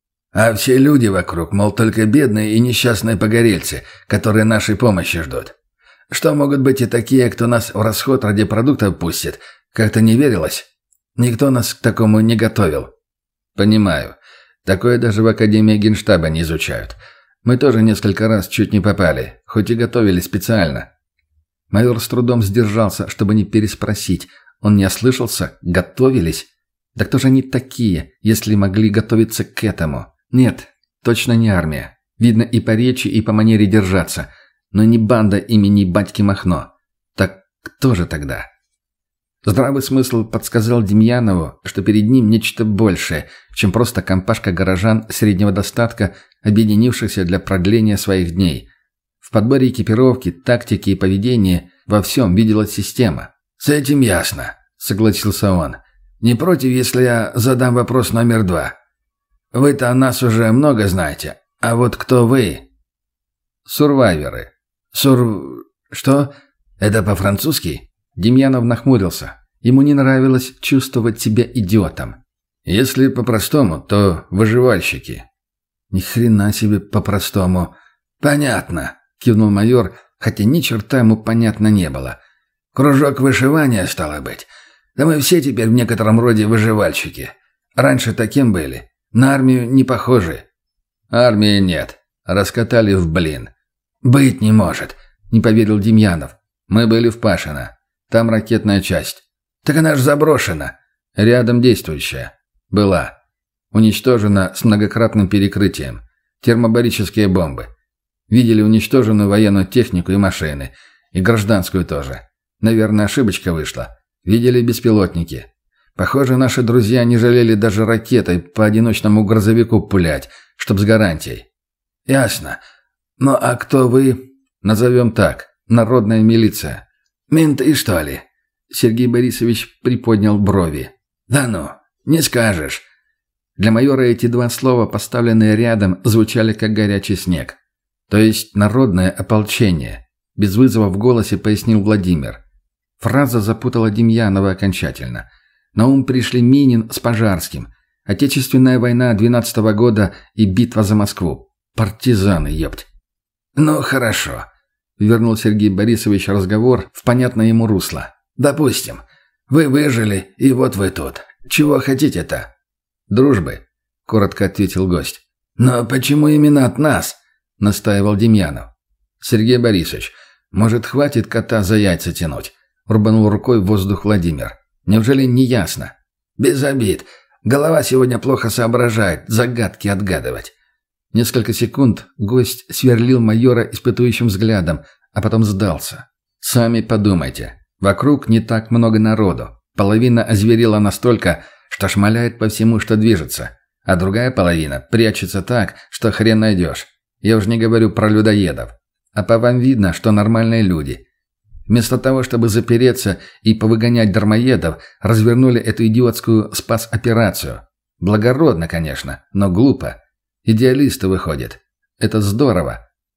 А все люди вокруг, мол, только бедные и несчастные погорельцы, которые нашей помощи ждут. Что могут быть и такие, кто нас в расход ради продуктов пустит? Как-то не верилось. Никто нас к такому не готовил». «Понимаю. Такое даже в Академии Генштаба не изучают. Мы тоже несколько раз чуть не попали, хоть и готовили специально». Майор с трудом сдержался, чтобы не переспросить. Он не ослышался? Готовились? Да кто же они такие, если могли готовиться к этому? Нет, точно не армия. Видно и по речи, и по манере держаться. Но не банда имени батьки Махно. Так кто же тогда? Здравый смысл подсказал Демьянову, что перед ним нечто большее, чем просто компашка горожан среднего достатка, объединившихся для продления своих дней. В подборе экипировки, тактики и поведения во всем виделась система. «С этим ясно», — согласился он. «Не против, если я задам вопрос номер два? Вы-то о нас уже много знаете, а вот кто вы?» «Сурвайверы». «Сур... что? Это по-французски?» Демьянов нахмурился. Ему не нравилось чувствовать себя идиотом. «Если по-простому, то выживальщики». «Ни хрена себе по-простому». «Понятно», — кивнул майор, хотя ни черта ему понятно не было. «Кружок выживания, стало быть. Да мы все теперь в некотором роде выживальщики. Раньше таким были. На армию не похожи». «Армии нет. Раскатали в блин». «Быть не может», — не поверил Демьянов. «Мы были в Пашино. Там ракетная часть». «Так она ж заброшена». «Рядом действующая». «Была. Уничтожена с многократным перекрытием. Термобарические бомбы. Видели уничтоженную военную технику и машины. И гражданскую тоже. Наверное, ошибочка вышла. Видели беспилотники. Похоже, наши друзья не жалели даже ракетой по одиночному грузовику пулять, чтоб с гарантией». «Ясно. Ну а кто вы?» «Назовем так. Народная милиция». «Менты, что ли?» Сергей Борисович приподнял брови. «Да ну, не скажешь». Для майора эти два слова, поставленные рядом, звучали как горячий снег. То есть народное ополчение. Без вызова в голосе пояснил Владимир. Фраза запутала Демьянова окончательно. На ум пришли Минин с Пожарским. Отечественная война двенадцатого года и битва за Москву. Партизаны, ёпть. «Ну, хорошо», — вернул Сергей Борисович разговор в понятное ему русло. «Допустим. Вы выжили, и вот вы тут. Чего хотите-то?» «Дружбы», — коротко ответил гость. «Но почему именно от нас?» — настаивал Демьянов. «Сергей Борисович, может, хватит кота за яйца тянуть?» — рубанул рукой в воздух Владимир. «Неужели не ясно?» «Без обид. Голова сегодня плохо соображает, загадки отгадывать». Несколько секунд гость сверлил майора испытующим взглядом, а потом сдался. «Сами подумайте. Вокруг не так много народу. Половина озверела настолько, что шмаляет по всему, что движется. А другая половина прячется так, что хрен найдешь. Я уж не говорю про людоедов. А по вам видно, что нормальные люди. Вместо того, чтобы запереться и повыгонять дармоедов, развернули эту идиотскую спас-операцию. Благородно, конечно, но глупо. Идеалисты выходят. Это здорово.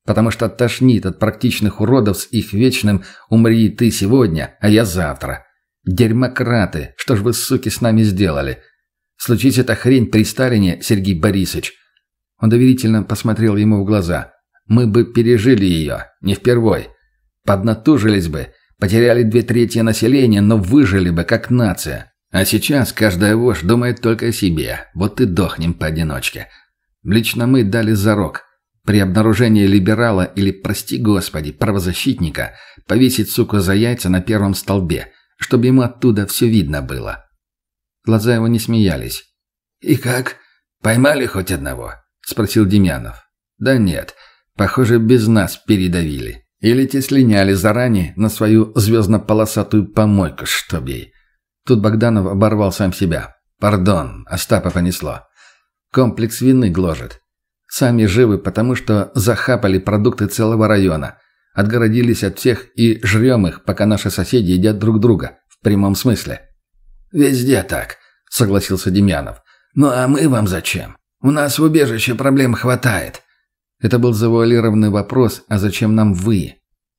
потому что тошнит от практичных уродов с их вечным «умри ты сегодня, а я завтра». Дерьмократы, что ж вы, суки, с нами сделали? Случись эта хрень при Сталине, Сергей Борисович. Он доверительно посмотрел ему в глаза. Мы бы пережили ее, не впервой. Поднатужились бы, потеряли две трети населения, но выжили бы как нация. А сейчас каждая вошь думает только о себе, вот и дохнем поодиночке. Лично мы дали зарок. При обнаружении либерала или, прости господи, правозащитника, повесить суку за яйца на первом столбе, чтобы ему оттуда все видно было. Глаза его не смеялись. «И как? Поймали хоть одного?» — спросил Демьянов. «Да нет, похоже, без нас передавили. Или те слиняли заранее на свою звездно-полосатую помойку, чтоб ей». Тут Богданов оборвал сам себя. «Пардон, Остапа понесло. Комплекс вины гложет. Сами живы, потому что захапали продукты целого района. Отгородились от всех и жрем их, пока наши соседи едят друг друга. В прямом смысле». «Везде так», — согласился Демьянов. «Ну а мы вам зачем? У нас в убежище проблем хватает». Это был завуалированный вопрос, а зачем нам вы?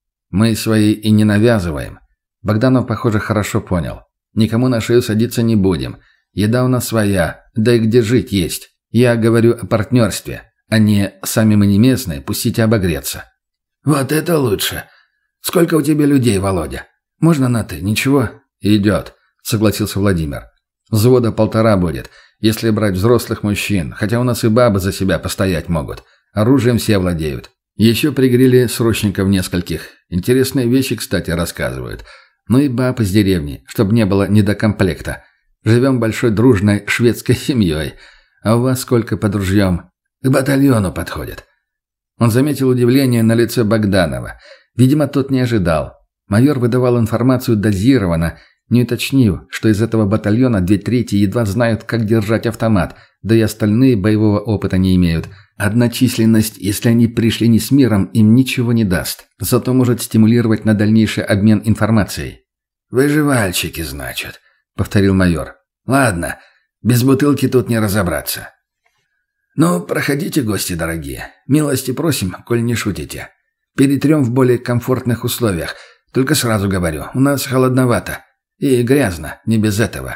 Мы свои и не навязываем. Богданов, похоже, хорошо понял. Никому на шею садиться не будем. Еда у нас своя, да и где жить есть. Я говорю о партнерстве, а не «сами мы не местные, пустите обогреться». «Вот это лучше. Сколько у тебя людей, Володя? Можно на «ты», ничего?» «Идет», — согласился Владимир. «Взвода полтора будет, если брать взрослых мужчин, хотя у нас и бабы за себя постоять могут. Оружием все владеют. Еще пригрели срочников нескольких. Интересные вещи, кстати, рассказывают. Ну и баб из деревни, чтобы не было недокомплекта. Живем большой дружной шведской семьей. А у вас сколько под ружьем?» «К батальону подходит». Он заметил удивление на лице Богданова. Видимо, тот не ожидал. Майор выдавал информацию дозированно, не уточнив, что из этого батальона две трети едва знают, как держать автомат, да и остальные боевого опыта не имеют. Одна численность, если они пришли не с миром, им ничего не даст. Зато может стимулировать на дальнейший обмен информацией. «Выживальщики, значит», — повторил майор. «Ладно, без бутылки тут не разобраться». «Ну, проходите, гости дорогие. Милости просим, коль не шутите. Перетрем в более комфортных условиях. Только сразу говорю, у нас холодновато. И грязно, не без этого».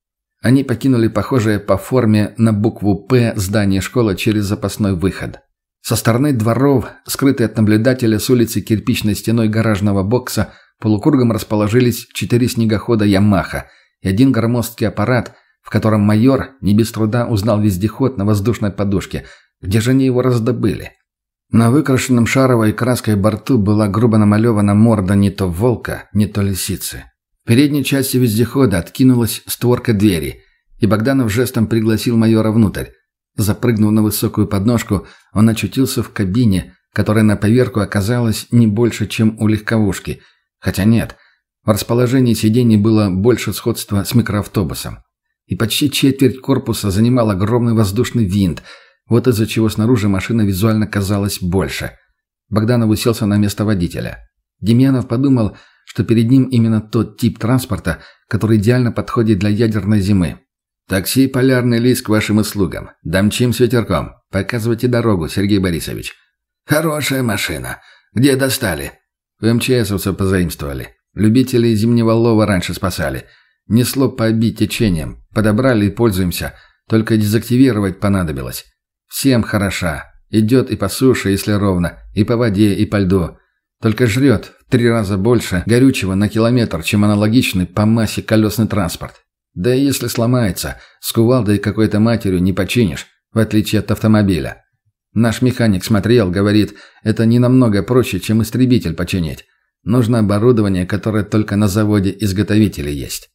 Они покинули похожее по форме на букву «П» здание школы через запасной выход. Со стороны дворов, скрытые от наблюдателя с улицы кирпичной стеной гаражного бокса, полукругом расположились четыре снегохода «Ямаха» и один громоздкий аппарат, в котором майор не без труда узнал вездеход на воздушной подушке. Где же они его раздобыли? На выкрашенном шаровой краской борту была грубо намалевана морда не то волка, не то лисицы. В передней части вездехода откинулась створка двери, и Богданов жестом пригласил майора внутрь. Запрыгнув на высокую подножку, он очутился в кабине, которая на поверку оказалась не больше, чем у легковушки. Хотя нет, в расположении сидений было больше сходства с микроавтобусом. И почти четверть корпуса занимал огромный воздушный винт, вот из-за чего снаружи машина визуально казалась больше. Богданов уселся на место водителя. Демьянов подумал, что перед ним именно тот тип транспорта, который идеально подходит для ядерной зимы. «Такси «Полярный лис» к вашим услугам. Домчим с ветерком. Показывайте дорогу, Сергей Борисович». «Хорошая машина. Где достали?» «У МЧСовцев позаимствовали. Любителей зимнего лова раньше спасали. Несло побить течением. Подобрали и пользуемся. Только дезактивировать понадобилось. Всем хороша. Идет и по суше, если ровно, и по воде, и по льду. Только жрет в три раза больше горючего на километр, чем аналогичный по массе колесный транспорт. Да и если сломается, с кувалдой какой-то матерью не починишь, в отличие от автомобиля. Наш механик смотрел, говорит, это не намного проще, чем истребитель починить. Нужно оборудование, которое только на заводе изготовителей есть».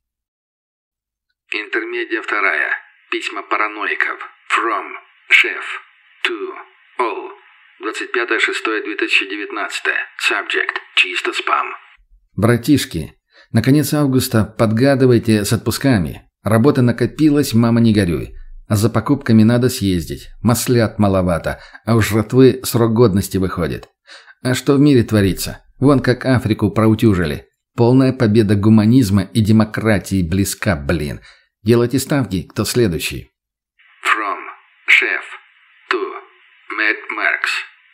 Интермедия вторая. Письма параноиков. From. Chef. To. All. двадцать пятое шестое две тысячи девятнадцатое. Subject. Чисто спам. «Братишки, на конец августа подгадывайте с отпусками. Работа накопилась, мама не горюй. А за покупками надо съездить. Маслят маловато, а уж жратвы срок годности выходит. А что в мире творится? Вон как Африку проутюжили. Полная победа гуманизма и демократии близка, блин. Делайте ставки, кто следующий». From. Chef. To. Mad Marks.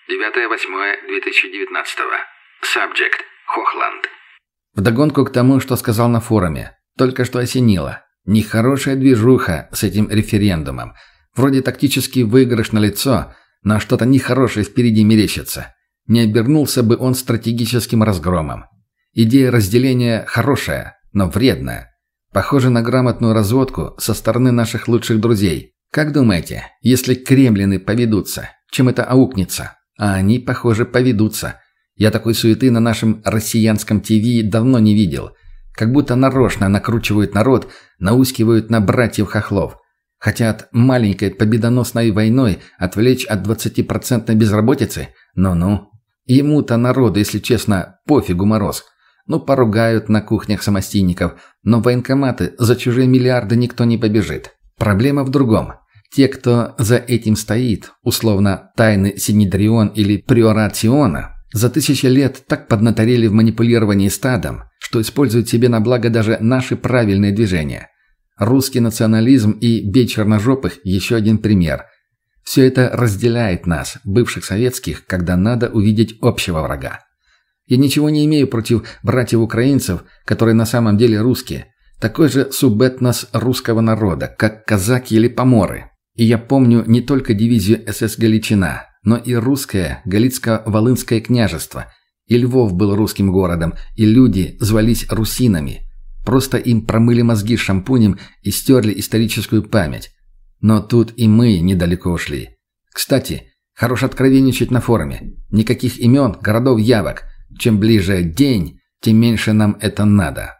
девятое восьмое две тысячи девятнадцатого. Subject. Хохланд. Вдогонку к тому, что сказал на форуме. Только что осенило. Нехорошая движуха с этим референдумом. Вроде тактический выигрыш налицо, но что-то нехорошее впереди мерещится. Не обернулся бы он стратегическим разгромом. Идея разделения хорошая, но вредная. Похоже на грамотную разводку со стороны наших лучших друзей. Как думаете, если кремлины поведутся, чем это аукнется? А они, похоже, поведутся. Я такой суеты на нашем россиянском ТВ давно не видел. Как будто нарочно накручивают народ, наускивают на братьев-хохлов. Хотят маленькой победоносной войной отвлечь от двадцатипроцентной безработицы? Ну-ну. Ему-то народу, если честно, пофигу мороз. Ну, поругают на кухнях самостийников, но в военкоматы за чужие миллиарды никто не побежит. Проблема в другом. Те, кто за этим стоит, условно тайны Синедрион или Приорат Сиона, за тысячи лет так поднаторели в манипулировании стадом, что используют себе на благо даже наши правильные движения. Русский национализм и бей черножопых – еще один пример. Все это разделяет нас, бывших советских, когда надо увидеть общего врага. Я ничего не имею против братьев-украинцев, которые на самом деле русские. Такой же субэтнос русского народа, как казаки или поморы. И я помню не только дивизию СС «Галичина», но и русское Галицко-Волынское княжество. И Львов был русским городом, и люди звались русинами. Просто им промыли мозги шампунем и стерли историческую память. Но тут и мы недалеко ушли. Кстати, хорош откровенничать на форуме. Никаких имен, городов, явок. Чем ближе день, тем меньше нам это надо.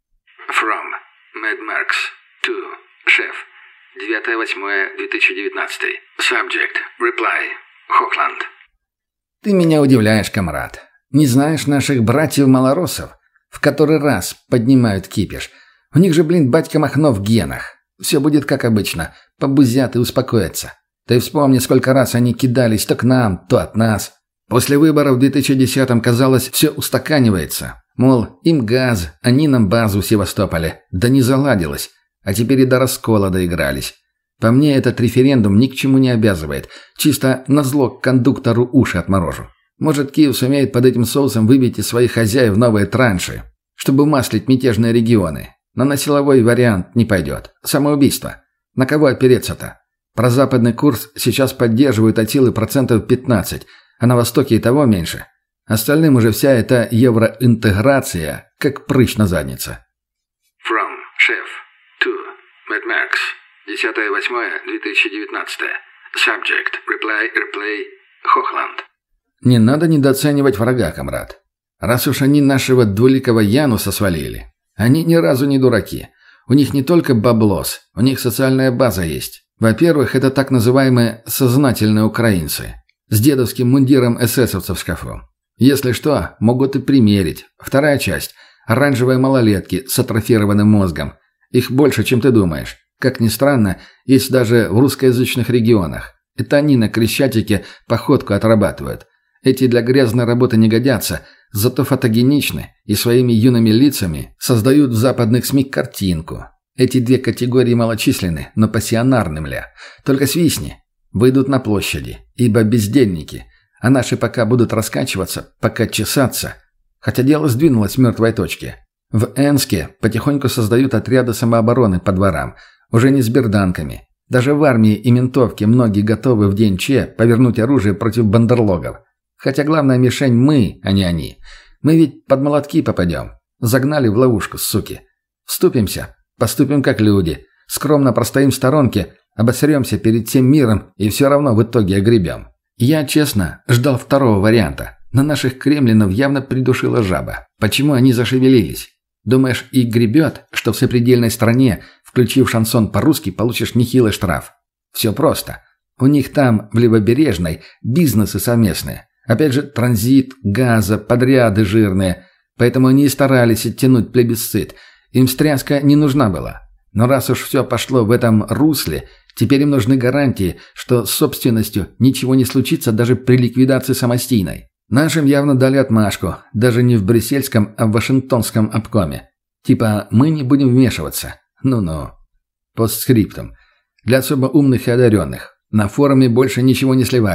From Mad Marks to Chef. девятое восьмое две тысячи девятнадцатый. Subject. Reply. Хохланд. Ты меня удивляешь, комрад. Не знаешь наших братьев-малороссов? В который раз поднимают кипиш. У них же, блин, батька Махно в генах. Все будет как обычно. Побузят и успокоятся. Ты вспомни, сколько раз они кидались то к нам, то от нас. После выборов в две тысячи десятом, казалось, все устаканивается. Мол, им газ, они нам базу в Севастополе. Да не заладилось. А теперь и до раскола доигрались. По мне, этот референдум ни к чему не обязывает. Чисто назло кондуктору уши отморожу. Может, Киев сумеет под этим соусом выбить из своих хозяев новые транши, чтобы маслить мятежные регионы. Но на силовой вариант не пойдет. Самоубийство. На кого опереться-то? Прозападный курс сейчас поддерживают от силы процентов пятнадцать, а на Востоке и того меньше. Остальным уже вся эта евроинтеграция, как прыщ на заднице. From Chef to Mad Max. десятое восьмое две тысячи девятнадцатый. Subject. Reply. Replay. Хохланд. Не надо недооценивать врага, комрад. Раз уж они нашего двуликого Януса свалили, они ни разу не дураки. У них не только баблос, у них социальная база есть. Во-первых, это так называемые «сознательные украинцы» с дедовским мундиром эсэсовцев в шкафу. Если что, могут и примерить. Вторая часть – оранжевые малолетки с атрофированным мозгом. Их больше, чем ты думаешь. Как ни странно, есть даже в русскоязычных регионах. Это они на Крещатике походку отрабатывают. Эти для грязной работы не годятся, зато фотогеничны и своими юными лицами создают в западных СМИ картинку. Эти две категории малочисленны, но пассионарны, мля. Только свистни. Выйдут на площади, ибо бездельники. А наши пока будут раскачиваться, пока чесаться. Хотя дело сдвинулось с мертвой точки. В Энске потихоньку создают отряды самообороны по дворам. Уже не с берданками. Даже в армии и ментовке многие готовы в день Че повернуть оружие против бандерлогов. Хотя главная мишень мы, а не они. Мы ведь под молотки попадем. Загнали в ловушку, суки. Вступимся, поступим как люди. Скромно простоим в сторонке, обосремся перед всем миром и все равно в итоге огребем. Я, честно, ждал второго варианта. На наших кремлинов явно придушила жаба. Почему они зашевелились? Думаешь, и гребет, что в сопредельной стране, включив шансон по-русски, получишь нехилый штраф? Все просто. У них там, в Левобережной, бизнесы совместные. Опять же, транзит, газа, подряды жирные. Поэтому они и старались оттянуть плебисцит. Им встряска не нужна была. Но раз уж все пошло в этом русле, теперь им нужны гарантии, что с собственностью ничего не случится даже при ликвидации самостийной. Нашим явно дали отмашку, даже не в брюссельском, а в вашингтонском обкоме. Типа, мы не будем вмешиваться. Ну-ну. Постскриптум. Для особо умных и одаренных. На форуме больше ничего не сливать.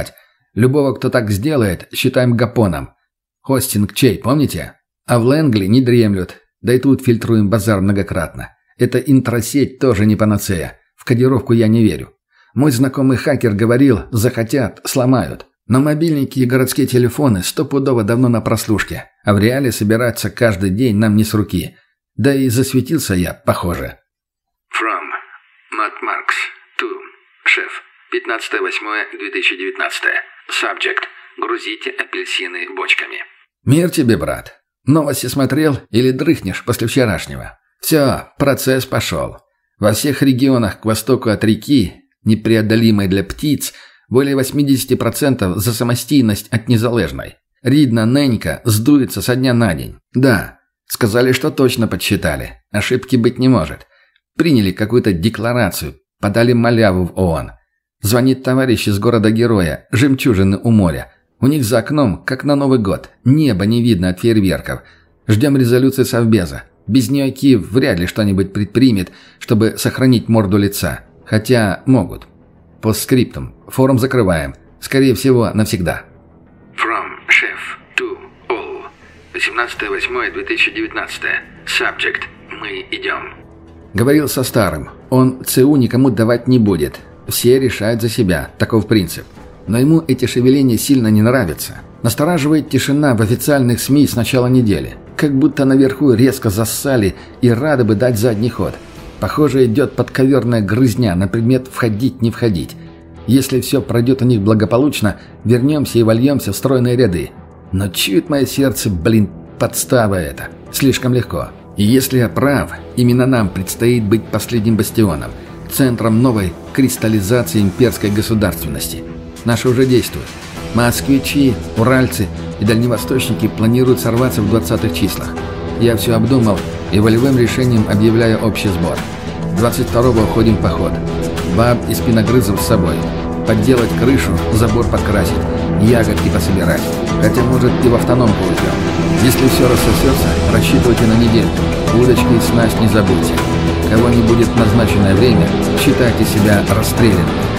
Любого, кто так сделает, считаем гапоном. Хостинг чей, помните? А в Лэнгли не дремлют. Да и тут фильтруем базар многократно. Эта интрасеть тоже не панацея. В кодировку я не верю. Мой знакомый хакер говорил, захотят, сломают. Но мобильники и городские телефоны стопудово давно на прослушке. А в реале собираться каждый день нам не с руки. Да и засветился я, похоже. From Matt Marks to Chef. пятнадцатое восьмое две тысячи девятнадцатое. Subject. Грузите апельсины бочками. Мир тебе, брат. Новости смотрел или дрыхнешь после вчерашнего? Все, процесс пошел. Во всех регионах к востоку от реки, непреодолимой для птиц, более восемьдесят процентов за самостийность от незалежной. Ридна Ненька сдуется со дня на день. Да, сказали, что точно подсчитали. Ошибки быть не может. Приняли какую-то декларацию, подали маляву в ООН. Звонит товарищ из города-героя, жемчужины у моря. У них за окном, как на Новый год, небо не видно от фейерверков. Ждем резолюции Совбеза. Без нее Киев вряд ли что-нибудь предпримет, чтобы сохранить морду лица. Хотя могут. Постскриптум. Форум закрываем. Скорее всего, навсегда. From Chef to All. восемнадцатое восьмое две тысячи девятнадцатое. Subject. Мы идем. Говорил со старым. Он ЦУ никому давать не будет. Все решают за себя. Таков принцип. Но ему эти шевеления сильно не нравятся. Настораживает тишина в официальных СМИ с начала недели. Как будто наверху резко зассали и рады бы дать задний ход. Похоже, идет подковерная грызня на предмет «входить, не входить». Если все пройдет у них благополучно, вернемся и вольемся в стройные ряды. Но чует мое сердце, блин, подстава это. Слишком легко. И если я прав, именно нам предстоит быть последним бастионом, центром новой кристаллизации имперской государственности. Наши уже действуют. Москвичи, уральцы и дальневосточники планируют сорваться в двадцатых числах. Я все обдумал и волевым решением объявляю общий сбор. двадцать второго уходим в поход. Баб и спиногрызов с собой. Подделать крышу, забор подкрасить, ягодки пособирать. Хотя, может, и в автономку уйдем. Если все рассосется, рассчитывайте на неделю. Удочки и снасть не забудьте. Кого не будет в назначенное время, считайте себя расстрелянным.